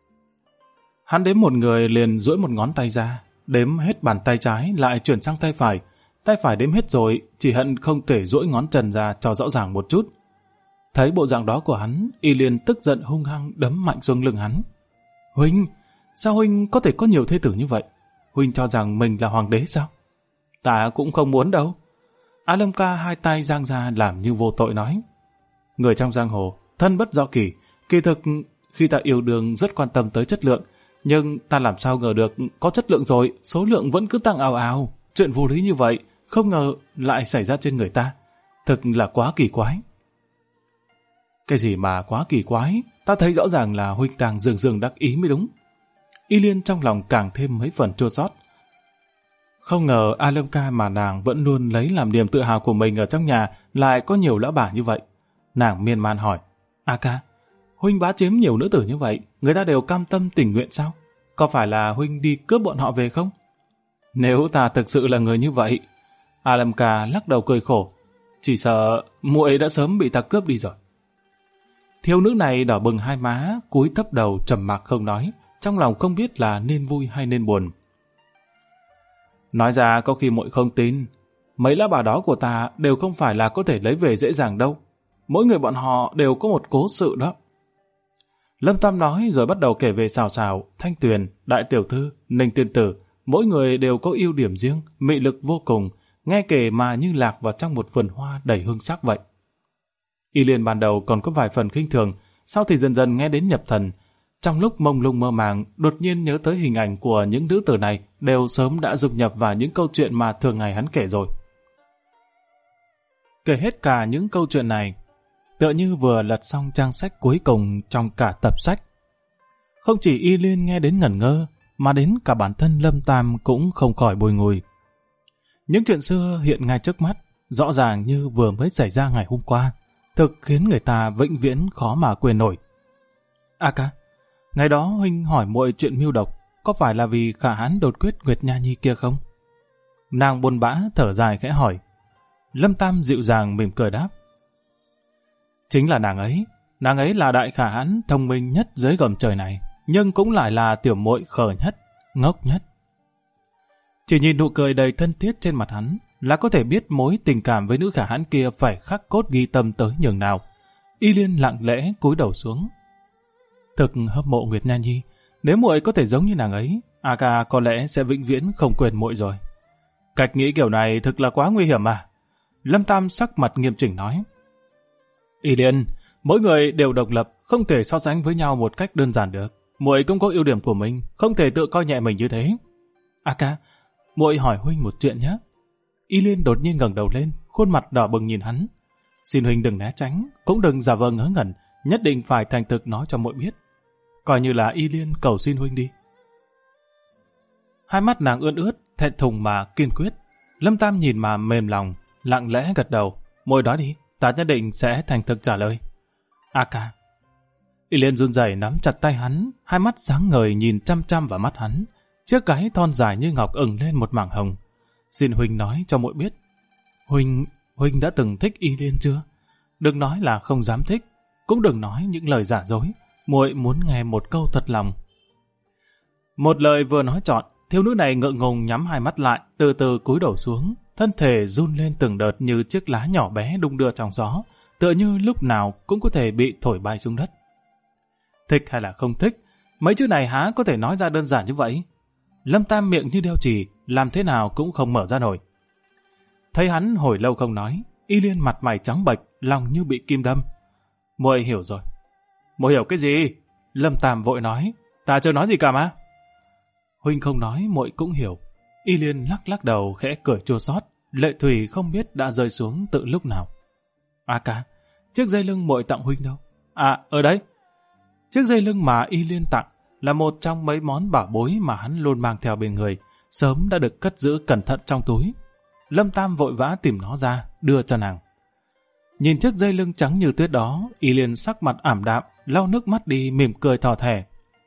Hắn đếm một người liền duỗi một ngón tay ra, đếm hết bàn tay trái lại chuyển sang tay phải. Tay phải đếm hết rồi, chỉ hận không thể duỗi ngón trần ra cho rõ ràng một chút. Thấy bộ dạng đó của hắn, Y Liên tức giận hung hăng đấm mạnh xuống lưng hắn. Huynh, sao huynh có thể có nhiều thê tử như vậy? Huynh cho rằng mình là hoàng đế sao? Ta cũng không muốn đâu. A Lâm Ca hai tay giang ra làm như vô tội nói. Người trong giang hồ, thân bất do kỳ. Kỳ thực, khi ta yêu đương rất quan tâm tới chất lượng, nhưng ta làm sao ngờ được có chất lượng rồi, số lượng vẫn cứ tăng ào ào. Chuyện vô lý như vậy, không ngờ lại xảy ra trên người ta. Thực là quá kỳ quái. Cái gì mà quá kỳ quái? Ta thấy rõ ràng là huynh đang dường dường đắc ý mới đúng. Y Liên trong lòng càng thêm mấy phần chua xót. Không ngờ A Lâm Ca mà nàng vẫn luôn lấy làm niềm tự hào của mình ở trong nhà lại có nhiều lão bà như vậy. Nàng miên man hỏi. A Ca, huynh bá chiếm nhiều nữ tử như vậy, người ta đều cam tâm tình nguyện sao? Có phải là huynh đi cướp bọn họ về không? Nếu ta thực sự là người như vậy, A Lâm Ca lắc đầu cười khổ. Chỉ sợ muội đã sớm bị ta cướp đi rồi. Thiếu nữ này đỏ bừng hai má, cúi thấp đầu trầm mặc không nói, trong lòng không biết là nên vui hay nên buồn. Nói ra có khi muội không tin, mấy lá bà đó của ta đều không phải là có thể lấy về dễ dàng đâu. Mỗi người bọn họ đều có một cố sự đó. Lâm Tam nói rồi bắt đầu kể về Sào Sào, Thanh Tuyền, Đại tiểu thư, Ninh tiên tử. Mỗi người đều có ưu điểm riêng, mị lực vô cùng, nghe kể mà như lạc vào trong một vườn hoa đầy hương sắc vậy. Y Liên ban đầu còn có vài phần khinh thường, sau thì dần dần nghe đến nhập thần. Trong lúc mông lung mơ màng, đột nhiên nhớ tới hình ảnh của những nữ tử này đều sớm đã dung nhập vào những câu chuyện mà thường ngày hắn kể rồi. Kể hết cả những câu chuyện này, tựa như vừa lật xong trang sách cuối cùng trong cả tập sách. Không chỉ Y Liên nghe đến ngẩn ngơ, mà đến cả bản thân Lâm Tam cũng không khỏi bồi ngùi. Những chuyện xưa hiện ngay trước mắt, rõ ràng như vừa mới xảy ra ngày hôm qua, thực khiến người ta vĩnh viễn khó mà quên nổi. A Ca, ngày đó huynh hỏi muội chuyện mưu độc, có phải là vì Khả Hãn đột quyết Nguyệt Nha Nhi kia không? Nàng buồn bã thở dài khẽ hỏi. Lâm Tam dịu dàng mỉm cười đáp. Chính là nàng ấy là đại Khả Hãn thông minh nhất dưới gầm trời này. nhưng cũng lại là tiểu muội khờ nhất, ngốc nhất. Chỉ nhìn nụ cười đầy thân thiết trên mặt hắn là có thể biết mối tình cảm với nữ khả hãn kia phải khắc cốt ghi tâm tới nhường nào. Y Liên lặng lẽ cúi đầu xuống. Thực hâm mộ Nguyệt Nha Nhi, nếu muội có thể giống như nàng ấy, A ca có lẽ sẽ vĩnh viễn không quên muội rồi. Cách nghĩ kiểu này thực là quá nguy hiểm mà. Lâm Tam sắc mặt nghiêm chỉnh nói. Y Liên, mỗi người đều độc lập, không thể so sánh với nhau một cách đơn giản được. Muội cũng có ưu điểm của mình, không thể tự coi nhẹ mình như thế. A ca, muội hỏi huynh một chuyện nhé. Y Liên đột nhiên ngẩng đầu lên, khuôn mặt đỏ bừng nhìn hắn. Xin huynh đừng né tránh, cũng đừng giả vờ ngớ ngẩn, nhất định phải thành thực nói cho muội biết. Coi như là Y Liên cầu xin huynh đi. Hai mắt nàng ươn ướt, thẹn thùng mà kiên quyết. Lâm Tam nhìn mà mềm lòng, lặng lẽ gật đầu. Muội nói đi, ta nhất định sẽ thành thực trả lời. A ca. Y Liên run rẩy nắm chặt tay hắn, hai mắt sáng ngời nhìn chăm chăm vào mắt hắn. Chiếc gáy thon dài như ngọc ửng lên một mảng hồng. Xin huynh nói cho muội biết. Huynh đã từng thích Y Liên chưa? Đừng nói là không dám thích, cũng đừng nói những lời giả dối. Muội muốn nghe một câu thật lòng. Một lời vừa nói trọn, thiếu nữ này ngượng ngùng nhắm hai mắt lại, từ từ cúi đầu xuống, thân thể run lên từng đợt như chiếc lá nhỏ bé đung đưa trong gió, tựa như lúc nào cũng có thể bị thổi bay xuống đất. Thích hay là không thích, mấy chữ này há có thể nói ra đơn giản như vậy? Lâm Tam miệng như đeo chì, làm thế nào cũng không mở ra nổi. Thấy hắn hồi lâu không nói, Y Liên mặt mày trắng bệch, lòng như bị kim đâm. Muội hiểu rồi. Muội hiểu cái gì? Lâm Tam vội nói. Ta chưa nói gì cả mà. Huynh không nói, muội cũng hiểu. Y Liên lắc lắc đầu khẽ cười chua xót, lệ thủy không biết đã rơi xuống từ lúc nào. A ca, chiếc dây lưng muội tặng huynh đâu? À, ở đấy. Chiếc dây lưng mà Y Liên tặng là một trong mấy món bảo bối mà hắn luôn mang theo bên người, sớm đã được cất giữ cẩn thận trong túi. Lâm Tam vội vã tìm nó ra, đưa cho nàng. Nhìn chiếc dây lưng trắng như tuyết đó, Y Liên sắc mặt ảm đạm, lau nước mắt đi, mỉm cười thỏ thẻ.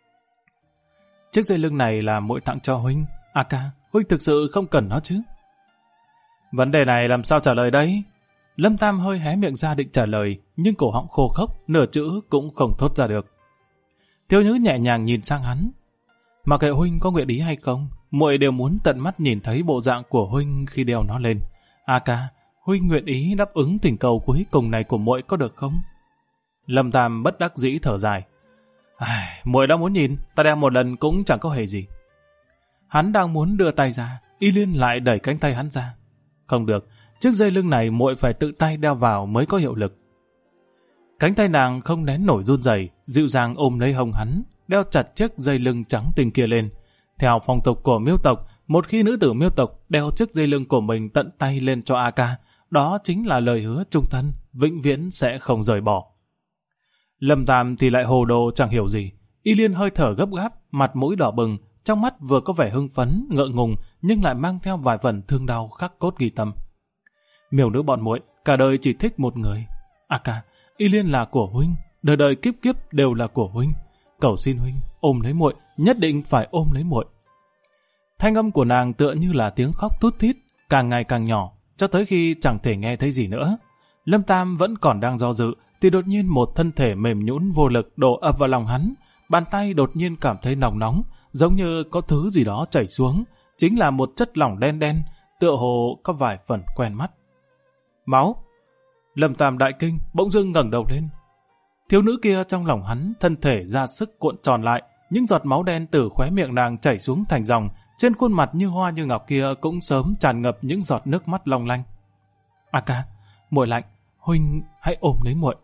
Chiếc dây lưng này là muội tặng cho huynh. A ca, huynh thực sự không cần nó chứ? Vấn đề này làm sao trả lời đấy? Lâm Tam hơi hé miệng ra định trả lời, nhưng cổ họng khô khốc, nửa chữ cũng không thốt ra được. Thiếu nữ nhẹ nhàng nhìn sang hắn. Mặc kệ huynh có nguyện ý hay không, muội đều muốn tận mắt nhìn thấy bộ dạng của huynh khi đeo nó lên. A ca, huynh nguyện ý đáp ứng thỉnh cầu cuối cùng này của muội có được không? Lâm Tam bất đắc dĩ thở dài. Muội đã muốn nhìn, ta đeo một lần cũng chẳng có hề gì. Hắn đang muốn đưa tay ra, Y Liên lại đẩy cánh tay hắn ra. Không được, chiếc dây lưng này muội phải tự tay đeo vào mới có hiệu lực. Cánh tay nàng không nén nổi run rẩy, dịu dàng ôm lấy hông hắn, đeo chặt chiếc dây lưng trắng tinh kia lên. Theo phong tục của Miêu tộc, một khi nữ tử Miêu tộc đeo chiếc dây lưng của mình tận tay lên cho A ca, đó chính là lời hứa chung thân, vĩnh viễn sẽ không rời bỏ. Lâm Tam thì lại hồ đồ chẳng hiểu gì. Y Liên hơi thở gấp gáp, mặt mũi đỏ bừng, trong mắt vừa có vẻ hưng phấn, ngượng ngùng, nhưng lại mang theo vài phần thương đau khắc cốt ghi tâm. Miêu nữ bọn muội cả đời chỉ thích một người. A ca, Y Liên là của huynh, đời đời kiếp kiếp đều là của huynh. Cầu xin huynh ôm lấy muội, nhất định phải ôm lấy muội. Thanh âm của nàng tựa như là tiếng khóc thút thít, càng ngày càng nhỏ, cho tới khi chẳng thể nghe thấy gì nữa. Lâm Tam vẫn còn đang do dự, thì đột nhiên một thân thể mềm nhũn vô lực đổ ập vào lòng hắn. Bàn tay đột nhiên cảm thấy nóng nóng, giống như có thứ gì đó chảy xuống, chính là một chất lỏng đen đen, tựa hồ có vài phần quen mắt. Máu! Lâm Tam đại kinh, bỗng dưng ngẩng đầu lên. Thiếu nữ kia trong lòng hắn, thân thể ra sức cuộn tròn lại, những giọt máu đen từ khóe miệng nàng chảy xuống thành dòng, trên khuôn mặt như hoa như ngọc kia cũng sớm tràn ngập những giọt nước mắt long lanh. A ca, muội lạnh, huynh hãy ôm lấy muội.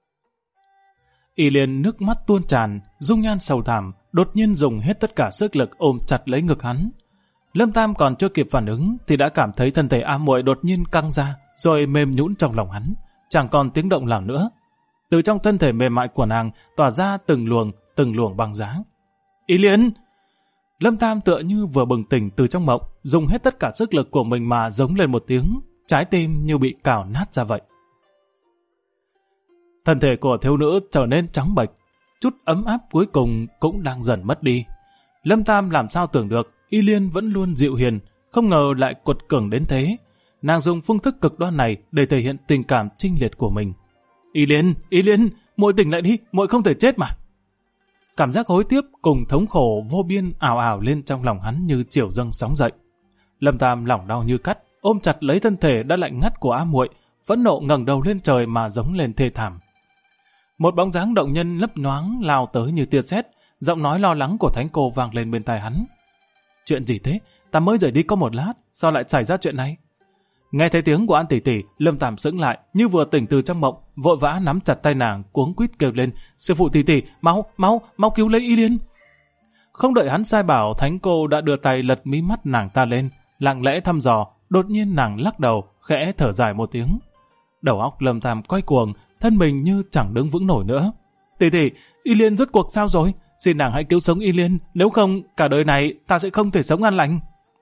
Y Liên nước mắt tuôn tràn, dung nhan sầu thảm, đột nhiên dùng hết tất cả sức lực ôm chặt lấy ngực hắn. Lâm Tam còn chưa kịp phản ứng thì đã cảm thấy thân thể A muội đột nhiên căng ra, rồi mềm nhũn trong lòng hắn, chẳng còn tiếng động nào nữa. Từ trong thân thể mềm mại của nàng tỏa ra từng luồng băng giá. Y Liên! Lâm Tam tựa như vừa bừng tỉnh từ trong mộng, dùng hết tất cả sức lực của mình mà giống lên một tiếng, trái tim như bị cào nát ra vậy. Thân thể của thiếu nữ trở nên trắng bệch, chút ấm áp cuối cùng cũng đang dần mất đi. Lâm Tam làm sao tưởng được Y Liên vẫn luôn dịu hiền, không ngờ lại quật cường đến thế. Nàng dùng phương thức cực đoan này để thể hiện tình cảm chinh liệt của mình. Y Liên, muội tỉnh lại đi, muội không thể chết mà. Cảm giác hối tiếc cùng thống khổ vô biên ào ào lên trong lòng hắn như triều dâng sóng dậy. Lâm Tam lòng đau như cắt, ôm chặt lấy thân thể đã lạnh ngắt của A Muội, phẫn nộ ngẩng đầu lên trời mà giống lên thê thảm. Một bóng dáng động nhân lấp nhoáng lao tới như tia sét, giọng nói lo lắng của Thánh Cô vang lên bên tai hắn. Chuyện gì thế? Ta mới rời đi có một lát, sao lại xảy ra chuyện này? Nghe thấy tiếng của An tỷ tỷ, Lâm Tam sững lại, như vừa tỉnh từ trong mộng, vội vã nắm chặt tay nàng, cuống quýt kêu lên: "Sư phụ tỷ tỷ, mau cứu lấy Y Liên!" Không đợi hắn sai bảo, Thánh Cô đã đưa tay lật mí mắt nàng ta lên, lặng lẽ thăm dò. Đột nhiên nàng lắc đầu, khẽ thở dài một tiếng. Đầu óc Lâm Tam quay cuồng, thân mình như chẳng đứng vững nổi nữa. "Tỷ tỷ, Y Liên rốt cuộc sao rồi? Xin nàng hãy cứu sống Y Liên, nếu không cả đời này ta sẽ không thể sống an lành."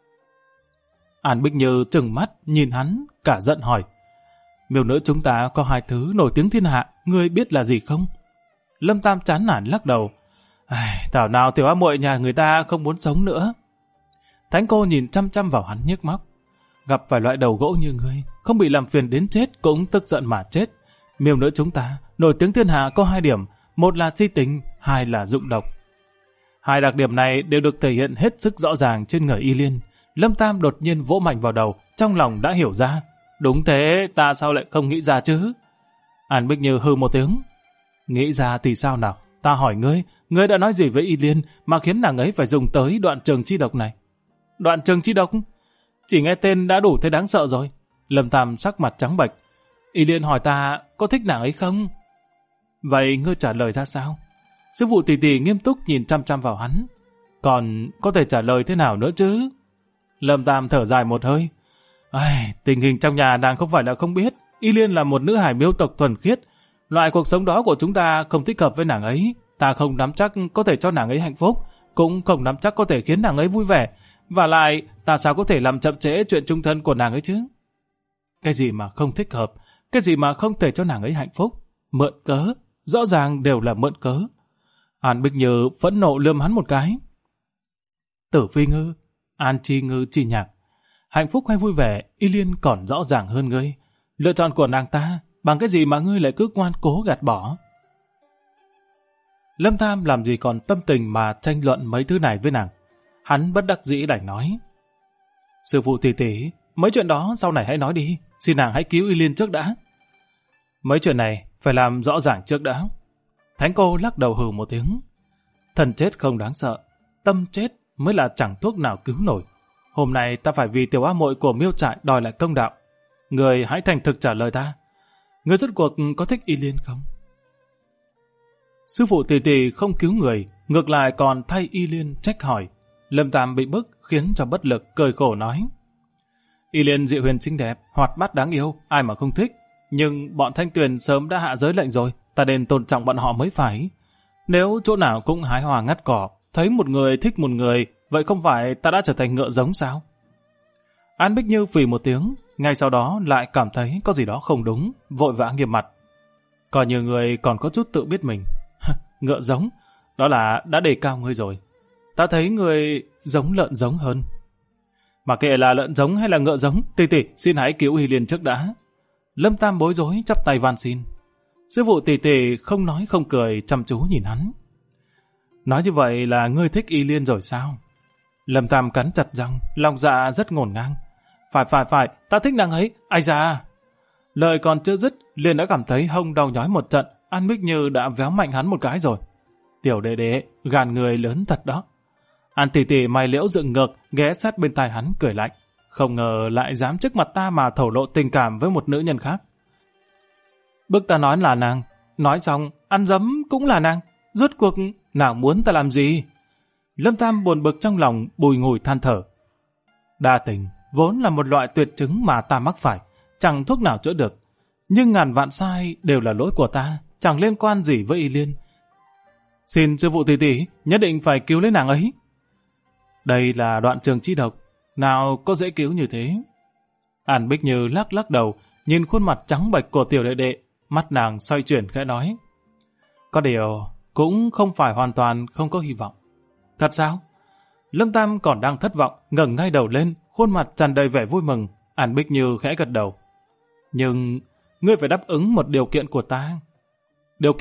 An Bích Như trừng mắt nhìn hắn, cả giận hỏi: "Miêu nữ chúng ta có hai thứ nổi tiếng thiên hạ, ngươi biết là gì không?" Lâm Tam chán nản lắc đầu: "Thảo nào tiểu A Muội nhà người ta không muốn sống nữa." Thánh Cô nhìn chăm chăm vào hắn nhức móc: "Gặp phải loại đầu gỗ như ngươi, không bị làm phiền đến chết cũng tức giận mà chết. Miêu nữ chúng ta nổi tiếng thiên hạ có hai điểm, một là si tình, hai là dụng độc. Hai đặc điểm này đều được thể hiện hết sức rõ ràng trên người Y Liên." Lâm Tam đột nhiên vỗ mạnh vào đầu, trong lòng đã hiểu ra. "Đúng thế, ta sao lại không nghĩ ra chứ?" An Bích Như hừ một tiếng: "Nghĩ ra thì sao nào? Ta hỏi ngươi đã nói gì với Y Liên mà khiến nàng ấy phải dùng tới đoạn trường chi độc này?" "Đoạn trường chi độc? Chỉ nghe tên đã đủ thấy đáng sợ rồi." Lâm Tam sắc mặt trắng bệch: "Y Liên hỏi ta có thích nàng ấy không?" "Vậy ngươi trả lời ra sao?" Sư phụ tỷ tỷ nghiêm túc nhìn chăm chăm vào hắn: "Còn có thể trả lời thế nào nữa chứ?" Lâm Tam thở dài một hơi: "Tình hình trong nhà nàng không phải là không biết, Y Liên là một nữ hài miêu tộc thuần khiết, loại cuộc sống đó của chúng ta không thích hợp với nàng ấy. Ta không nắm chắc có thể cho nàng ấy hạnh phúc, cũng không nắm chắc có thể khiến nàng ấy vui vẻ. Và lại, ta sao có thể làm chậm trễ chuyện chung thân của nàng ấy chứ?" Cái gì mà không thích hợp, cái gì mà không thể cho nàng ấy hạnh phúc? Mượn cớ, rõ ràng đều là mượn cớ. An Bích Như phẫn nộ lườm hắn một cái: "Tử Phi Ngư, An Chi Ngư Chi Nhạc, hạnh phúc hay vui vẻ, Y Liên còn rõ ràng hơn ngươi. Lựa chọn của nàng ta, bằng cái gì mà ngươi lại cứ ngoan cố gạt bỏ?" Lâm Tam làm gì còn tâm tình mà tranh luận mấy thứ này với nàng. Hắn bất đắc dĩ đành nói: "Sư phụ tỷ tỷ, mấy chuyện đó sau này hãy nói đi, xin nàng hãy cứu Y Liên trước đã." "Mấy chuyện này phải làm rõ ràng trước đã." Thánh Cô lắc đầu hừ một tiếng: "Thần chết không đáng sợ, tâm chết mới là chẳng thuốc nào cứu nổi. Hôm nay ta phải vì tiểu A Muội của Miêu trại đòi lại công đạo. Người hãy thành thực trả lời ta, người rốt cuộc có thích Y Liên không?" Sư phụ tỷ tỷ không cứu người, ngược lại còn thay Y Liên trách hỏi. Lâm Tam bị bức khiến cho bất lực, cười khổ nói: "Y Liên dịu hiền xinh đẹp, hoạt bát đáng yêu, ai mà không thích. Nhưng bọn Thanh Tuyền sớm đã hạ giới lệnh rồi, ta nên tôn trọng bọn họ mới phải. Nếu chỗ nào cũng hái hoa ngắt cỏ, thấy một người thích một người, vậy không phải ta đã trở thành ngựa giống sao?" An Bích Như phì một tiếng, ngay sau đó lại cảm thấy có gì đó không đúng, vội vã nghiêm mặt: "Có nhiều người còn có chút tự biết mình. Ngựa giống, đó là đã đề cao ngươi rồi. Ta thấy ngươi giống lợn giống hơn." "Mà kệ là lợn giống hay là ngựa giống, tỷ tỷ xin hãy cứu Y Liên trước đã." Lâm Tam bối rối chắp tay van xin. Sư phụ tỷ tỷ không nói không cười, chăm chú nhìn hắn: "Nói như vậy là ngươi thích Y Liên rồi sao?" Lâm Tam cắn chặt răng, lòng dạ rất ngổn ngang: Phải, ta thích nàng ấy, ai da." Lời còn chưa dứt, liền đã cảm thấy hông đau nhói một trận. An Bích Như đã véo mạnh hắn một cái rồi. "Tiểu đệ đệ, gàn người lớn thật đó." An tỷ tỷ mày liễu dựng ngược, ghé sát bên tai hắn cười lạnh: "Không ngờ lại dám trước mặt ta mà thổ lộ tình cảm với một nữ nhân khác. Bức ta nói là nàng, nói xong ăn dấm cũng là nàng. Rốt cuộc nàng muốn ta làm gì?" Lâm Tam buồn bực trong lòng, bùi ngùi than thở: "Đa tình vốn là một loại tuyệt chứng mà ta mắc phải, chẳng thuốc nào chữa được. Nhưng ngàn vạn sai đều là lỗi của ta, chẳng liên quan gì với Y Liên. Xin sư phụ tỷ tỷ nhất định phải cứu lấy nàng ấy." "Đây là đoạn trường chi độc, nào có dễ cứu như thế." An Bích Như lắc lắc đầu, nhìn khuôn mặt trắng bệch của tiểu đệ đệ, mắt nàng xoay chuyển khẽ nói: "Có điều cũng không phải hoàn toàn không có hy vọng." "Thật sao?" Lâm Tam còn đang thất vọng, ngẩng ngay đầu lên, khuôn mặt tràn đầy vẻ vui mừng. An Bích Như khẽ gật đầu: "Nhưng ngươi phải đáp ứng một điều kiện của ta." "Điều kiện?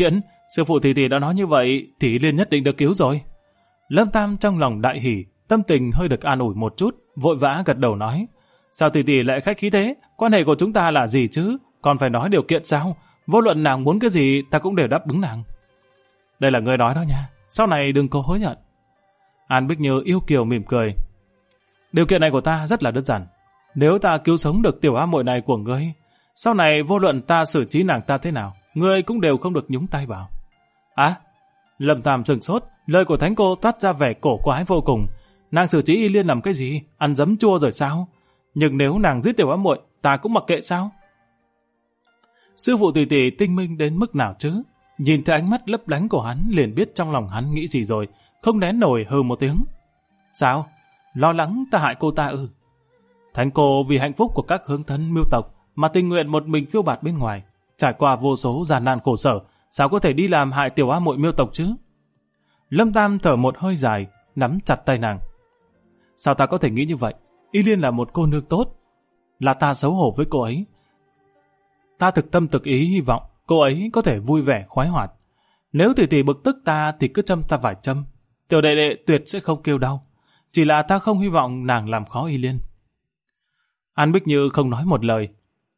Sư phụ tỷ tỷ đã nói như vậy thì Y Liên nhất định được cứu rồi. Lâm Tam trong lòng đại hỉ, tâm tình hơi được an ủi một chút, vội vã gật đầu nói. Sao tỷ tỷ lại khách khí thế? Quan hệ của chúng ta là gì chứ? Còn phải nói điều kiện sao? Vô luận nàng muốn cái gì ta cũng đều đáp ứng nàng. Đây là ngươi nói đó nha, sau này đừng có hối hận. An Bích Như yêu kiều mỉm cười. Điều kiện này của ta rất là đơn giản. Nếu ta cứu sống được tiểu A muội này của ngươi, sau này vô luận ta xử trí nàng ta thế nào, ngươi cũng đều không được nhúng tay vào. À, Lâm Tam sửng sốt, lời của thánh cô toát ra vẻ cổ quái vô cùng. Nàng xử trí Y Liên làm cái gì? Ăn giấm chua rồi sao? Nhưng nếu nàng giết tiểu A muội, ta cũng mặc kệ sao? Sư phụ tỷ tỷ tinh minh đến mức nào chứ? Nhìn thấy ánh mắt lấp lánh của hắn liền biết trong lòng hắn nghĩ gì rồi, không nén nổi hừ một tiếng. Sao? Lo lắng ta hại cô ta ư? Thánh cô vì hạnh phúc của các hướng thân mưu tộc mà tình nguyện một mình phiêu bạt bên ngoài, trải qua vô số gian nan khổ sở, sao có thể đi làm hại tiểu A muội miêu tộc chứ? Lâm Tam thở một hơi dài, nắm chặt tay nàng. Sao ta có thể nghĩ như vậy? Y Liên là một cô nương tốt, là ta xấu hổ với cô ấy. Ta thực tâm thực ý hy vọng cô ấy có thể vui vẻ khoái hoạt. Nếu tỷ tỷ bực tức ta thì cứ châm ta vài châm. Tiểu đệ đệ tuyệt sẽ không kêu đau. Chỉ là ta không hy vọng nàng làm khó Y Liên. An Bích Như không nói một lời.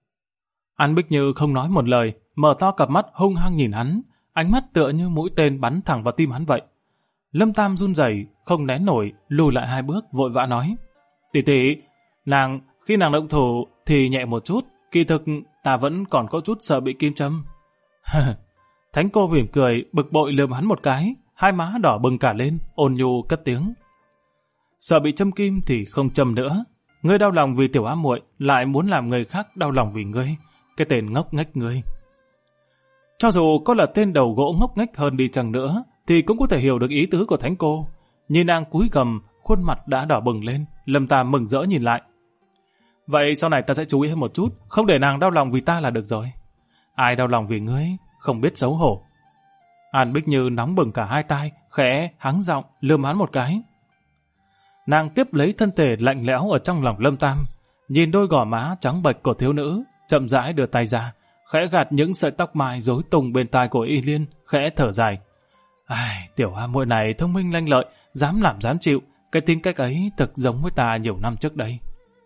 Mở to cặp mắt hung hăng nhìn hắn, ánh mắt tựa như mũi tên bắn thẳng vào tim hắn vậy. Lâm Tam run rẩy, không nén nổi, lùi lại 2 bước vội vã nói. Tỷ tỷ, khi nàng động thủ thì nhẹ một chút, kỳ thực ta vẫn còn có chút sợ bị kim châm. Thánh cô mỉm cười, bực bội lườm hắn một cái, hai má đỏ bừng cả lên, ôn nhu cất tiếng. Sợ bị châm kim thì không châm nữa. Ngươi đau lòng vì tiểu A muội, lại muốn làm người khác đau lòng vì ngươi. Cái tên ngốc nghếch ngươi. Cho dù có là tên đầu gỗ ngốc nghếch hơn đi chăng nữa, thì cũng có thể hiểu được ý tứ của thánh cô. Nhìn nàng cúi gằm, khuôn mặt đã đỏ bừng lên, Lâm Tam mừng rỡ nhìn lại. Vậy sau này ta sẽ chú ý hơn một chút, không để nàng đau lòng vì ta là được rồi. Ai đau lòng vì ngươi, không biết xấu hổ. An Bích Như nóng bừng cả hai tai, khẽ hắng giọng lườm hắn một cái. Nàng tiếp lấy thân thể lạnh lẽo ở trong lòng Lâm Tam, nhìn đôi gò má trắng bệch của thiếu nữ, chậm rãi đưa tay ra, khẽ gạt những sợi tóc mai rối tung bên tai của Y Liên, khẽ thở dài. Ai, tiểu A muội này thông minh lanh lợi, dám làm dám chịu, cái tính cách ấy thực giống với ta nhiều năm trước đây.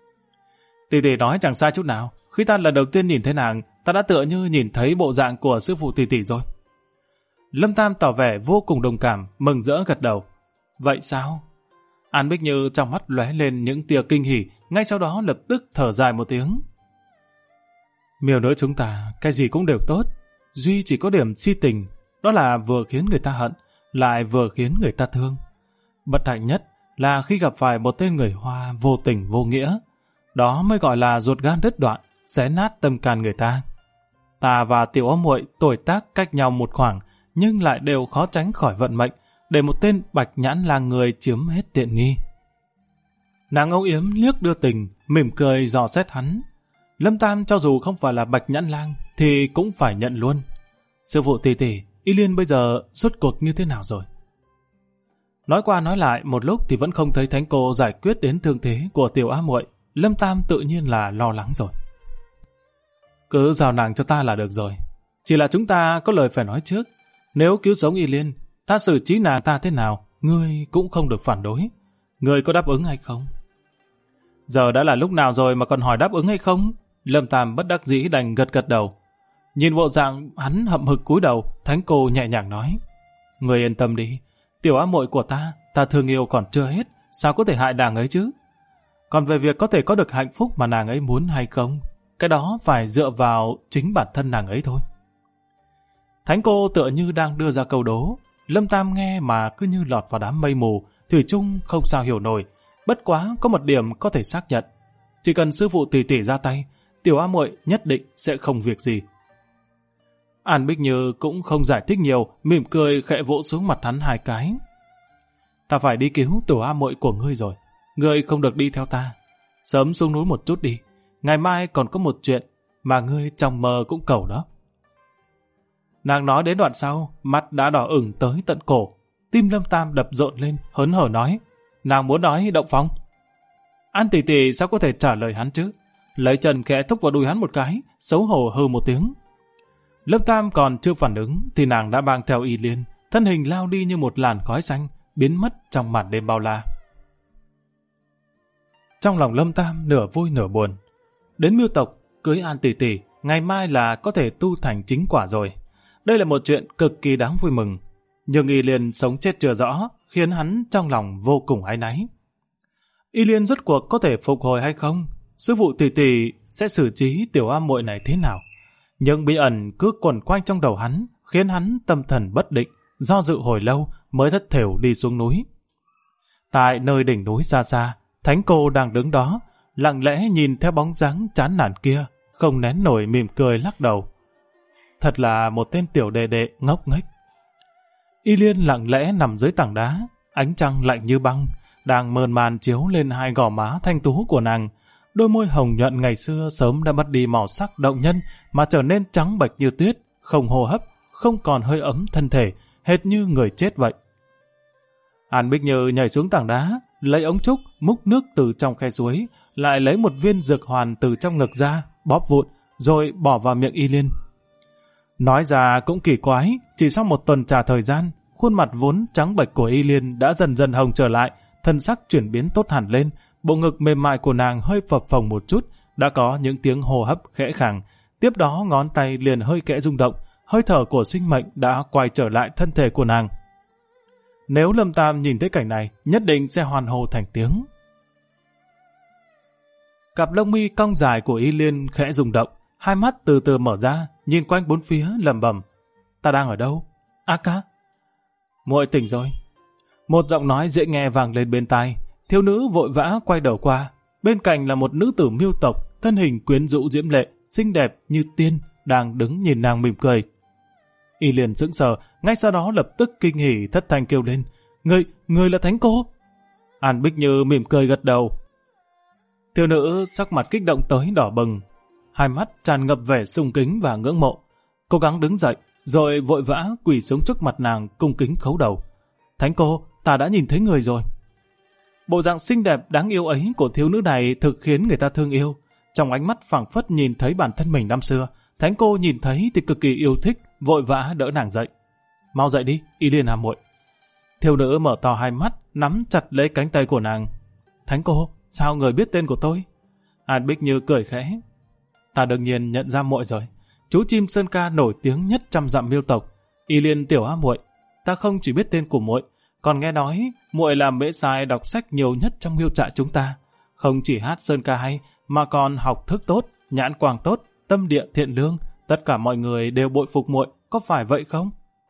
Tỷ tỷ nói chẳng sai chút nào, khi ta lần đầu tiên nhìn thấy nàng, ta đã tựa như nhìn thấy bộ dạng của sư phụ tỷ tỷ rồi. Lâm Tam tỏ vẻ vô cùng đồng cảm, mừng rỡ gật đầu. Vậy sao? An Bích Như trong mắt lóe lên những tia kinh hỉ, ngay sau đó lập tức thở dài một tiếng. Miêu nữ chúng ta, cái gì cũng đều tốt, duy chỉ có điểm si tình, đó là vừa khiến người ta hận, lại vừa khiến người ta thương. Bất hạnh nhất là khi gặp phải một tên người Hoa vô tình vô nghĩa, đó mới gọi là ruột gan đứt đoạn, xé nát tâm can người ta. Ta và tiểu A muội tuổi tác cách nhau một khoảng, nhưng lại đều khó tránh khỏi vận mệnh, để một tên bạch nhãn lang người chiếm hết tiện nghi. Nàng âu yếm liếc đưa tình, mỉm cười dò xét hắn. Lâm Tam cho dù không phải là bạch nhãn lang, thì cũng phải nhận luôn. Sư phụ tỷ tỷ, Y Liên bây giờ rốt cuộc như thế nào rồi? Nói qua nói lại một lúc thì vẫn không thấy thánh cô giải quyết đến thương thế của tiểu A muội. Lâm Tam tự nhiên là lo lắng rồi. Cứ giao nàng cho ta là được rồi. Chỉ là chúng ta có lời phải nói trước. Nếu cứu sống Y Liên, ta xử trí nàng ta thế nào, ngươi cũng không được phản đối. Ngươi có đáp ứng hay không? Giờ đã là lúc nào rồi mà còn hỏi đáp ứng hay không? Lâm Tam bất đắc dĩ đành gật gật đầu. Nhìn bộ dạng hắn hậm hực cúi đầu, thánh cô nhẹ nhàng nói. Ngươi yên tâm đi, tiểu A muội của ta thương yêu còn chưa hết, sao có thể hại nàng ấy chứ? Còn về việc có thể có được hạnh phúc mà nàng ấy muốn hay không, cái đó phải dựa vào chính bản thân nàng ấy thôi. Thánh cô tựa như đang đưa ra câu đố. Lâm Tam nghe mà cứ như lọt vào đám mây mù, thủy chung không sao hiểu nổi. Bất quá có một điểm có thể xác nhận. Chỉ cần sư phụ tỷ tỷ ra tay, tiểu A muội nhất định sẽ không việc gì. An Bích Như cũng không giải thích nhiều, mỉm cười khẽ vỗ xuống mặt hắn 2 cái. Ta phải đi cứu tiểu A muội của ngươi rồi. Ngươi không được đi theo ta. Sớm xuống núi một chút đi. Ngày mai còn có một chuyện mà ngươi trong mơ cũng cầu đó. Nàng nói đến đoạn sau, mắt đã đỏ ửng tới tận cổ. Tim Lâm Tam đập rộn lên, hớn hở nói. Nàng muốn nói động phòng. An tỷ tỷ sao có thể trả lời hắn chứ? Lấy chân khẽ thúc vào đùi hắn một cái, xấu hổ hừ một tiếng. Lâm Tam còn chưa phản ứng thì nàng đã mang theo Y Liên, thân hình lao đi như một làn khói xanh, biến mất trong màn đêm bao la. Trong lòng Lâm Tam nửa vui nửa buồn. Đến Miêu tộc, cưới An tỷ tỷ, ngày mai là có thể tu thành chính quả rồi. Đây là một chuyện cực kỳ đáng vui mừng. Nhưng Y Liên sống chết chưa rõ, khiến hắn trong lòng vô cùng áy náy. Y Liên rốt cuộc có thể phục hồi hay không? Sư phụ tỷ tỷ sẽ xử trí tiểu A muội này thế nào? Nhưng bí ẩn cứ quẩn quanh trong đầu hắn, khiến hắn tâm thần bất định, do dự hồi lâu mới thất thểu đi xuống núi. Tại nơi đỉnh núi xa xa, Thánh cô đang đứng đó, lặng lẽ nhìn theo bóng dáng chán nản kia, không nén nổi mỉm cười lắc đầu. Thật là một tên tiểu đệ đệ ngốc nghếch. Y Liên lặng lẽ nằm dưới tảng đá, ánh trăng lạnh như băng, đang mơn man chiếu lên hai gò má thanh tú của nàng. Đôi môi hồng nhuận ngày xưa sớm đã mất đi màu sắc động nhân mà trở nên trắng bệch như tuyết, không hô hấp, không còn hơi ấm thân thể, hệt như người chết vậy. An Bích Như nhảy xuống tảng đá, lấy ống trúc múc nước từ trong khe suối, lại lấy một viên dược hoàn từ trong ngực ra, bóp vụn, rồi bỏ vào miệng Y Liên. Nói ra cũng kỳ quái, chỉ sau một tuần trà thời gian, khuôn mặt vốn trắng bệch của Y Liên đã dần dần hồng trở lại, thân sắc chuyển biến tốt hẳn lên, bộ ngực mềm mại của nàng hơi phập phồng một chút, đã có những tiếng hô hấp khẽ khàng. Tiếp đó ngón tay liền hơi khẽ rung động, hơi thở của sinh mệnh đã quay trở lại thân thể của nàng. Nếu Lâm Tam nhìn thấy cảnh này, nhất định sẽ hoan hô thành tiếng. Cặp lông mi cong dài của Y Liên khẽ rung động, hai mắt từ từ mở ra, nhìn quanh bốn phía lẩm bẩm: Ta đang ở đâu? A ca. Muội tỉnh rồi. Một giọng nói dễ nghe vang lên bên tai. Thiếu nữ vội vã quay đầu qua. Bên cạnh là một nữ tử Miêu tộc, thân hình quyến rũ diễm lệ, xinh đẹp như tiên, đang đứng nhìn nàng mỉm cười. Y Liên sững sờ, ngay sau đó lập tức kinh hỉ thất thanh kêu lên: Người là Thánh cô? An Bích Như mỉm cười gật đầu. Thiếu nữ sắc mặt kích động tới đỏ bừng, hai mắt tràn ngập vẻ sùng kính và ngưỡng mộ. Cố gắng đứng dậy, rồi vội vã quỳ xuống trước mặt nàng cung kính khấu đầu. Thánh cô, ta đã nhìn thấy người rồi. Bộ dạng xinh đẹp đáng yêu ấy của thiếu nữ này thực khiến người ta thương yêu. Trong ánh mắt phảng phất nhìn thấy bản thân mình năm xưa, Thánh cô nhìn thấy thì cực kỳ yêu thích, vội vã đỡ nàng dậy. Mau dậy đi, Y Liên à muội. Thiếu nữ mở to hai mắt, nắm chặt lấy cánh tay của nàng. Thánh cô, sao người biết tên của tôi? An Bích Như cười khẽ. Ta đương nhiên nhận ra muội rồi. Chú chim sơn ca nổi tiếng nhất trăm dặm Miêu tộc, Y Liên tiểu a muội. Ta không chỉ biết tên của muội, còn nghe nói muội là mễ sai đọc sách nhiều nhất trong Miêu trại chúng ta. Không chỉ hát sơn ca hay, mà còn học thức tốt, nhãn quang tốt, tâm địa thiện lương. Tất cả mọi người đều bội phục muội, có phải vậy không?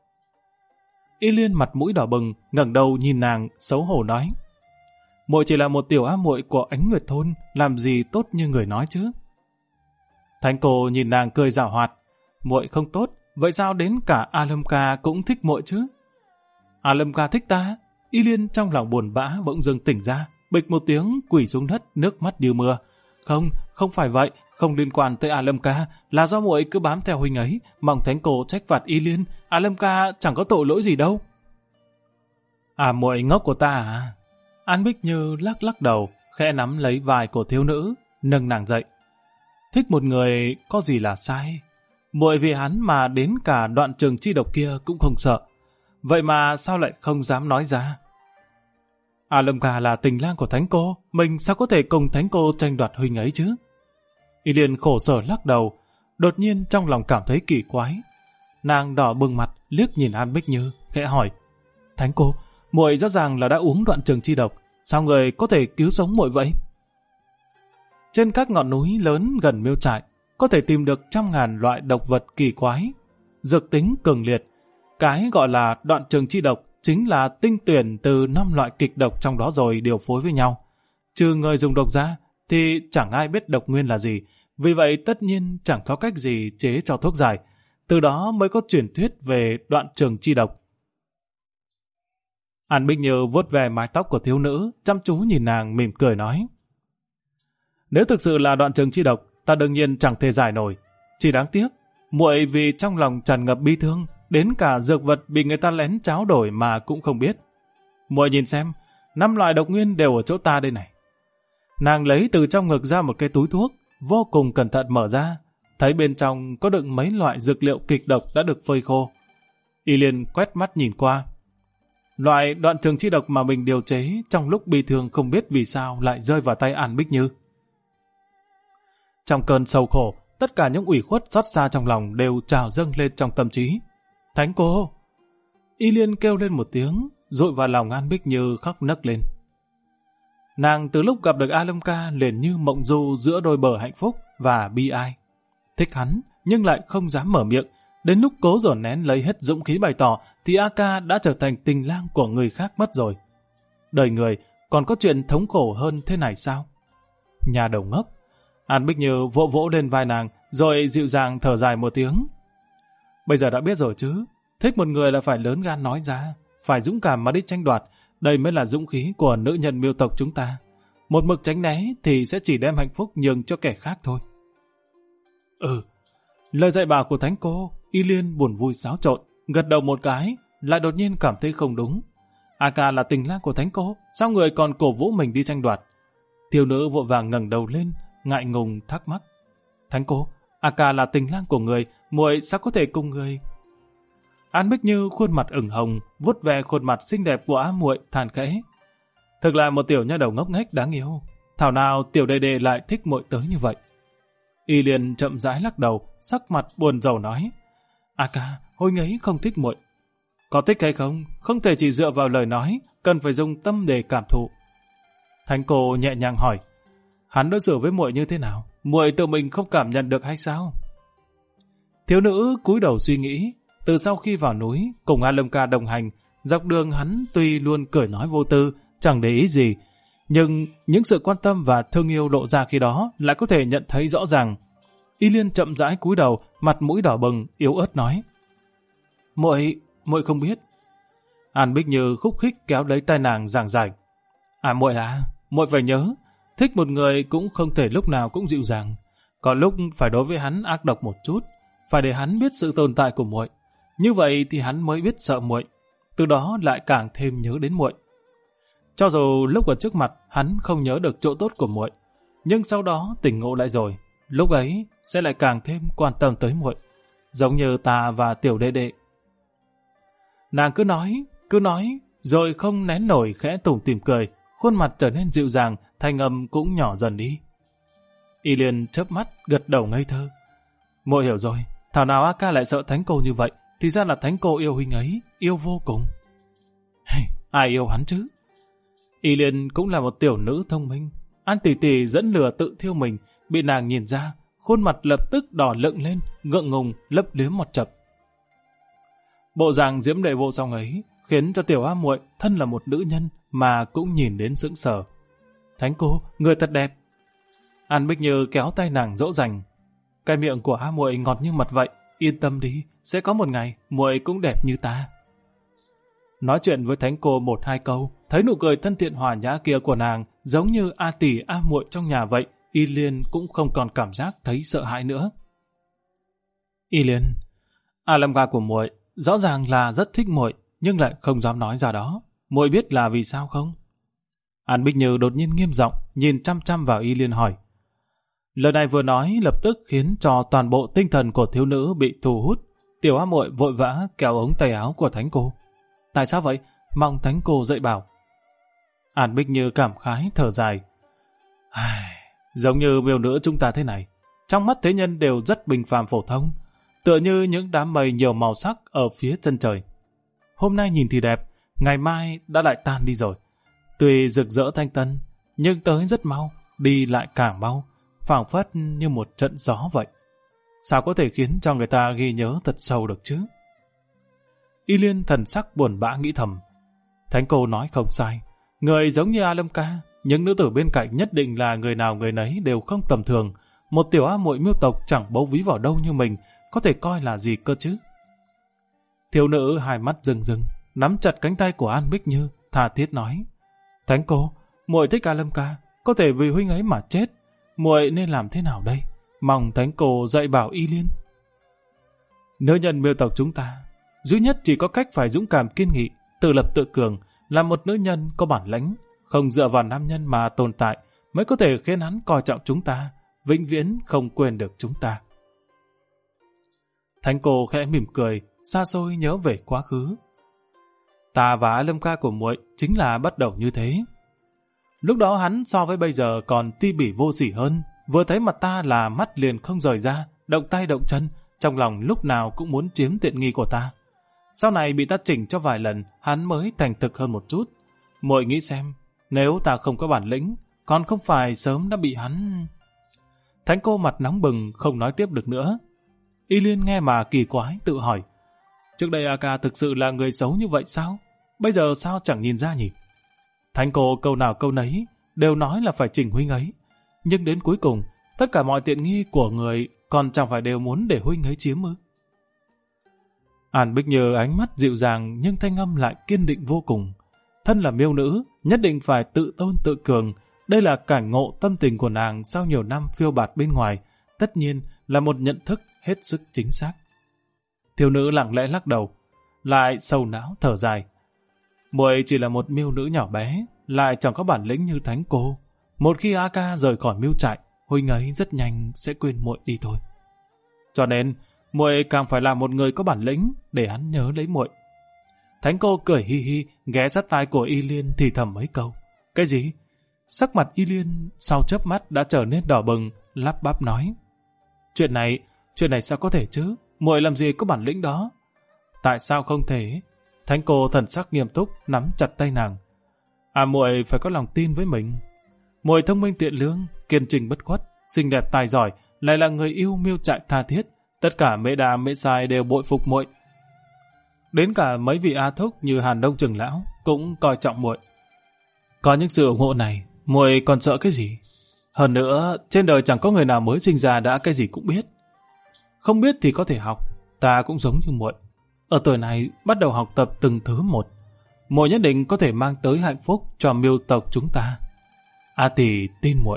Y Liên mặt mũi đỏ bừng, ngẩng đầu nhìn nàng, xấu hổ nói: Muội chỉ là một tiểu a muội của Ánh Nguyệt thôn, làm gì tốt như người nói chứ? Thánh cô nhìn nàng cười giảo hoạt: Muội không tốt, vậy sao đến cả A Lâm ca cũng thích muội chứ? A Lâm ca thích ta? Y Liên trong lòng buồn bã bỗng dưng tỉnh ra, bịch một tiếng quỳ xuống đất, nước mắt như mưa. Không phải vậy, không liên quan tới A Lâm ca, là do muội cứ bám theo huynh ấy, mong Thánh cô trách phạt Y Liên. A Lâm ca chẳng có tội lỗi gì đâu. À, muội ngốc của ta à? An Bích Như lắc lắc đầu, khẽ nắm lấy vai của thiếu nữ, nâng nàng dậy. Thích một người có gì là sai? Muội vì hắn mà đến cả Đoạn Trường Chi độc kia cũng không sợ. Vậy mà sao lại không dám nói ra? A Lâm ca là tình lang của Thánh cô, mình sao có thể cùng Thánh cô tranh đoạt huynh ấy chứ? Y Liên khổ sở lắc đầu, đột nhiên trong lòng cảm thấy kỳ quái. Nàng đỏ bừng mặt, liếc nhìn An Bích Như, khẽ hỏi: Thánh cô, muội rõ ràng là đã uống Đoạn Trường Chi độc, sao người có thể cứu sống muội vậy? Trên các ngọn núi lớn gần Miêu trại, có thể tìm được trăm ngàn loại độc vật kỳ quái, dược tính cường liệt. Cái gọi là Đoạn Trường Chi độc chính là tinh tuyển từ 5 loại kịch độc trong đó rồi điều phối với nhau. Trừ người dùng độc ra thì chẳng ai biết độc nguyên là gì, vì vậy tất nhiên chẳng có cách gì chế cho thuốc giải. Từ đó mới có truyền thuyết về Đoạn Trường Chi độc. An Bích Như vuốt về mái tóc của thiếu nữ, chăm chú nhìn nàng mỉm cười nói: Nếu thực sự là Đoạn Trường Chi độc, ta đương nhiên chẳng thể giải nổi. Chỉ đáng tiếc, muội vì trong lòng tràn ngập bi thương, đến cả dược vật bị người ta lén tráo đổi mà cũng không biết. Muội nhìn xem, 5 loại độc nguyên đều ở chỗ ta đây này. Nàng lấy từ trong ngực ra một cái túi thuốc, vô cùng cẩn thận mở ra. thấy bên trong có đựng mấy loại dược liệu kịch độc đã được phơi khô. Y Liên quét mắt nhìn qua. Loại đoạn trường chi độc mà mình điều chế trong lúc bị thương không biết vì sao lại rơi vào tay An Bích Như. Trong cơn sầu khổ, tất cả những ủy khuất xót xa trong lòng đều trào dâng lên trong tâm trí. Thánh cô! Y Liên kêu lên một tiếng, dội vào lòng An Bích Như khóc nấc lên. Nàng từ lúc gặp được A Lâm Ca liền như mộng du giữa đôi bờ hạnh phúc và bi ai. Thích hắn, nhưng lại không dám mở miệng. Đến lúc cố dồn nén lấy hết dũng khí bày tỏ, thì A Ca đã trở thành tình lang của người khác mất rồi. Đời người còn có chuyện thống khổ hơn thế này sao? Nhà đầu ngốc. An Bích Như vỗ vỗ lên vai nàng, rồi dịu dàng thở dài một tiếng. Bây giờ đã biết rồi chứ. Thích một người là phải lớn gan nói ra, phải dũng cảm mà đi tranh đoạt. Đây mới là dũng khí của nữ nhân Miêu tộc chúng ta. Một mực tránh né thì sẽ chỉ đem hạnh phúc nhường cho kẻ khác thôi. Lời dạy bảo của thánh cô, Y Liên buồn vui xáo trộn, gật đầu một cái, lại đột nhiên cảm thấy không đúng. A Ca là tình lang của thánh cô, sao người còn cổ vũ mình đi tranh đoạt? Thiếu nữ vội vàng ngẩng đầu lên, ngại ngùng thắc mắc. Thánh cô, A Ca là tình lang của người, muội sao có thể cùng người? An Bích Như khuôn mặt ửng hồng, vuốt ve khuôn mặt xinh đẹp của A muội, than khẽ. Thực là một tiểu nha đầu ngốc nghếch đáng yêu. Thảo nào tiểu đệ đệ lại thích muội tới như vậy? Y Liên chậm rãi lắc đầu, sắc mặt buồn rầu nói. A Ca, hồi ấy không thích muội. Có thích hay không, không thể chỉ dựa vào lời nói, cần phải dùng tâm để cảm thụ. Thánh cô nhẹ nhàng hỏi. Hắn đối xử với muội như thế nào? Muội tự mình không cảm nhận được hay sao? Thiếu nữ cúi đầu suy nghĩ. Từ sau khi vào núi, cùng A Lâm Ca đồng hành, dọc đường hắn tuy luôn cười nói vô tư, chẳng để ý gì, nhưng những sự quan tâm và thương yêu lộ ra khi đó lại có thể nhận thấy rõ ràng. Y Liên chậm rãi cúi đầu, mặt mũi đỏ bừng, yếu ớt nói. Muội không biết. An Bích Như khúc khích kéo lấy tay nàng giảng giải. Muội phải nhớ, thích một người cũng không thể lúc nào cũng dịu dàng, có lúc phải đối với hắn ác độc một chút, phải để hắn biết sự tồn tại của muội. Như vậy thì hắn mới biết sợ muội, từ đó lại càng thêm nhớ đến muội. Cho dù lúc ở trước mặt hắn không nhớ được chỗ tốt của muội, nhưng sau đó tỉnh ngộ lại rồi, lúc ấy sẽ lại càng thêm quan tâm tới muội, giống như ta và tiểu đệ đệ. Nàng cứ nói, rồi không nén nổi khẽ tủm tỉm cười, khuôn mặt trở nên dịu dàng, thanh âm cũng nhỏ dần đi. Y Liên chớp mắt, gật đầu ngây thơ. Muội hiểu rồi, thảo nào A Ca lại sợ thánh cô như vậy, thì ra là thánh cô yêu huynh ấy, yêu vô cùng. Ai yêu hắn chứ? Y Liên cũng là một tiểu nữ thông minh. An tỷ tỷ dẫn lừa tự thiêu mình, bị nàng nhìn ra, khuôn mặt lập tức đỏ lựng lên, ngượng ngùng lấp liếm một chập. Bộ dạng diễm lệ vô song ấy khiến cho tiểu A muội thân là một nữ nhân mà cũng nhìn đến sững sờ. Thánh cô, người thật đẹp. An Bích Như kéo tay nàng dỗ dành. Cái miệng của A muội ngọt như mật vậy, yên tâm đi, sẽ có một ngày muội cũng đẹp như ta. Nói chuyện với thánh cô một hai câu, thấy nụ cười thân thiện hòa nhã kia của nàng giống như A tỷ A muội trong nhà vậy, Y Liên cũng không còn cảm giác thấy sợ hãi nữa. Y Liên, A Lâm Ca của muội rõ ràng là rất thích muội, nhưng lại không dám nói ra đó. Muội biết là vì sao không? An Bích Như đột nhiên nghiêm giọng, nhìn chăm chăm vào Y Liên hỏi. Lời này vừa nói lập tức khiến cho toàn bộ tinh thần của thiếu nữ bị thu hút. Tiểu A muội vội vã kéo ống tay áo của thánh cô. Tại sao vậy? Mong thánh cô dạy bảo. An Bích Như cảm khái thở dài. Giống như miêu nữ chúng ta thế này, trong mắt thế nhân đều rất bình phàm phổ thông, tựa như những đám mây nhiều màu sắc ở phía chân trời. Hôm nay nhìn thì đẹp, ngày mai đã lại tan đi rồi. Tuy rực rỡ thanh tân, nhưng tới rất mau, đi lại càng mau, phảng phất như một trận gió vậy. Sao có thể khiến cho người ta ghi nhớ thật sâu được chứ? Y Liên thần sắc buồn bã nghĩ thầm. Thánh cô nói không sai, người giống như A Lâm Ca, những nữ tử bên cạnh nhất định là người nào người nấy đều không tầm thường. Một tiểu A muội miêu tộc chẳng bấu víu vào đâu như mình, có thể coi là gì cơ chứ? Thiếu nữ hai mắt rưng rưng, nắm chặt cánh tay của An Bích Như, tha thiết nói. Thánh cô, muội thích A Lâm Ca, có thể vì huynh ấy mà chết. Muội nên làm thế nào đây? Mong thánh cô dạy bảo Y Liên. Nữ nhân miêu tộc chúng ta, duy nhất chỉ có cách phải dũng cảm kiên nghị, tự lập tự cường, là một nữ nhân có bản lĩnh, không dựa vào nam nhân mà tồn tại, mới có thể khiến hắn coi trọng chúng ta, vĩnh viễn không quên được chúng ta. Thánh cô khẽ mỉm cười, xa xôi nhớ về quá khứ. Ta và Lâm ca của muội chính là bắt đầu như thế. Lúc đó hắn so với bây giờ còn ti bỉ vô sỉ hơn, vừa thấy mặt ta là mắt liền không rời ra, động tay động chân, trong lòng lúc nào cũng muốn chiếm tiện nghi của ta. Sau này bị ta chỉnh cho vài lần, hắn mới thành thực hơn một chút. Muội nghĩ xem, nếu ta không có bản lĩnh, còn không phải sớm đã bị hắn... Thánh cô mặt nóng bừng, không nói tiếp được nữa. Y Liên nghe mà kỳ quái, tự hỏi. Trước đây A Ca thực sự là người xấu như vậy sao? Bây giờ sao chẳng nhìn ra nhỉ? Thánh cô câu nào câu nấy, đều nói là phải chỉnh huynh ấy. Nhưng đến cuối cùng, tất cả mọi tiện nghi của người còn chẳng phải đều muốn để huynh ấy chiếm ư? An Bích Như ánh mắt dịu dàng nhưng thanh âm lại kiên định vô cùng. Thân là miêu nữ, nhất định phải tự tôn tự cường. Đây là cảnh ngộ tâm tình của nàng sau nhiều năm phiêu bạt bên ngoài, tất nhiên là một nhận thức hết sức chính xác. Thiếu nữ lặng lẽ lắc đầu, lại sầu não thở dài. Muội chỉ là một miêu nữ nhỏ bé, lại chẳng có bản lĩnh như thánh cô. Một khi A Ca rời khỏi miêu trại, huynh ấy rất nhanh sẽ quên muội đi thôi. Cho nên, muội càng phải là một người có bản lĩnh để hắn nhớ lấy muội. Thánh cô cười hi hi, ghé sát tai của Y Liên thì thầm mấy câu. Cái gì? Sắc mặt Y Liên sau chớp mắt đã trở nên đỏ bừng, lắp bắp nói. Chuyện này sao có thể chứ? Muội làm gì có bản lĩnh đó? Tại sao không thể? Thánh cô thần sắc nghiêm túc, nắm chặt tay nàng. Muội phải có lòng tin với mình. Muội thông minh tiện lương, kiên trì bất khuất, xinh đẹp tài giỏi, lại là người yêu miêu trại tha thiết. Tất cả mễ đà mễ sai đều bội phục muội. Đến cả mấy vị A Thúc như Hàn Đông Trưởng lão cũng coi trọng muội. Có những sự ủng hộ này, muội còn sợ cái gì? Hơn nữa, trên đời chẳng có người nào mới sinh ra đã cái gì cũng biết. Không biết thì có thể học, ta cũng giống như muội. Ở tuổi này bắt đầu học tập từng thứ một. Muội nhất định có thể mang tới hạnh phúc cho miêu tộc chúng ta. A tỷ tin muội.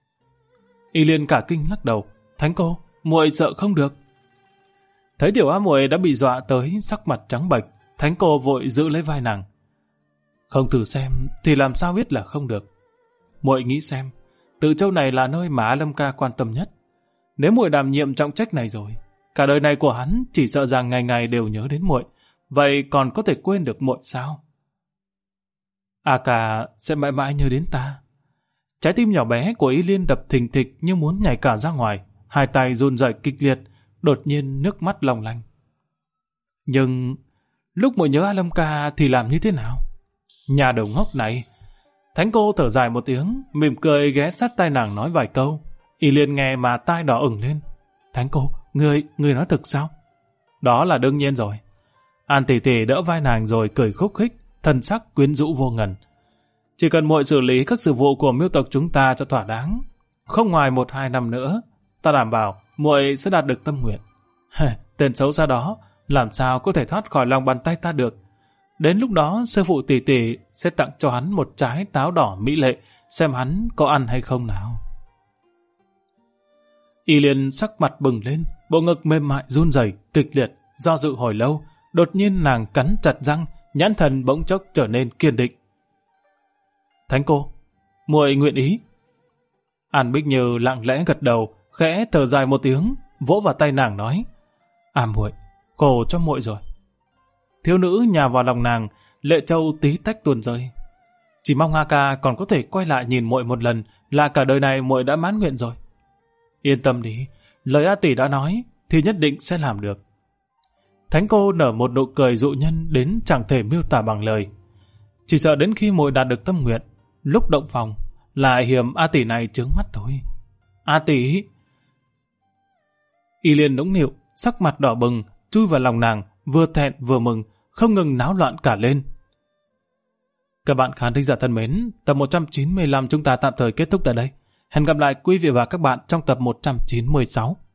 Y Liên cả kinh lắc đầu. Thánh cô, muội sợ không được. Thấy tiểu A muội đã bị dọa tới sắc mặt trắng bệch, thánh cô vội giữ lấy vai nàng. Không thử xem thì làm sao biết là không được. Muội nghĩ xem, Tự Châu này là nơi mà Lâm ca quan tâm nhất. Nếu muội đảm nhiệm trọng trách này rồi, cả đời này của hắn chỉ sợ rằng ngày ngày đều nhớ đến muội, vậy còn có thể quên được muội sao? A Ca sẽ mãi mãi nhớ đến ta. Trái tim nhỏ bé của Y Liên đập thình thịch như muốn nhảy cả ra ngoài, hai tay run rẩy kịch liệt, đột nhiên nước mắt long lanh. Nhưng lúc muội nhớ A Lâm ca thì làm như thế nào? Nhà đầu ngốc này. Thánh cô thở dài một tiếng, mỉm cười ghé sát tai nàng nói vài câu. Y Liên nghe mà tai đỏ ửng lên. Thánh cô, người nói thực sao? Đó là đương nhiên rồi. An tỷ tỷ đỡ vai nàng rồi cười khúc khích, thần sắc quyến rũ vô ngần. Chỉ cần muội xử lý các sự vụ của miêu tộc chúng ta cho thỏa đáng, không ngoài 1-2 năm nữa, ta đảm bảo muội sẽ đạt được tâm nguyện. Tên xấu xa đó làm sao có thể thoát khỏi lòng bàn tay ta được? Đến lúc đó sư phụ tỷ tỷ sẽ tặng cho hắn một trái táo đỏ mỹ lệ, xem hắn có ăn hay không nào. Y Liên sắc mặt bừng lên, bộ ngực mềm mại run rẩy kịch liệt, do dự hồi lâu, đột nhiên nàng cắn chặt răng, nhãn thần bỗng chốc trở nên kiên định. Thánh cô, muội nguyện ý. An Bích Như lặng lẽ gật đầu, khẽ thở dài một tiếng, vỗ vào tay nàng nói: muội, khổ cho muội rồi. Thiếu nữ nhào vào lòng nàng, lệ châu tí tách tuôn rơi. Chỉ mong A Ca còn có thể quay lại nhìn muội một lần là cả đời này muội đã mãn nguyện rồi. Yên tâm đi, lời A tỷ đã nói thì nhất định sẽ làm được. Thánh cô nở một nụ cười dụ nhân đến chẳng thể miêu tả bằng lời. Chỉ sợ đến khi muội đạt được tâm nguyện, lúc động phòng lại hiểm A tỷ này chướng mắt thôi. A tỷ. Y Liên nũng nịu, sắc mặt đỏ bừng, chui vào lòng nàng, vừa thẹn vừa mừng, không ngừng náo loạn cả lên. Các bạn khán thính giả thân mến, tập 195 chúng ta tạm thời kết thúc tại đây. Hẹn gặp lại quý vị và các bạn trong tập 196.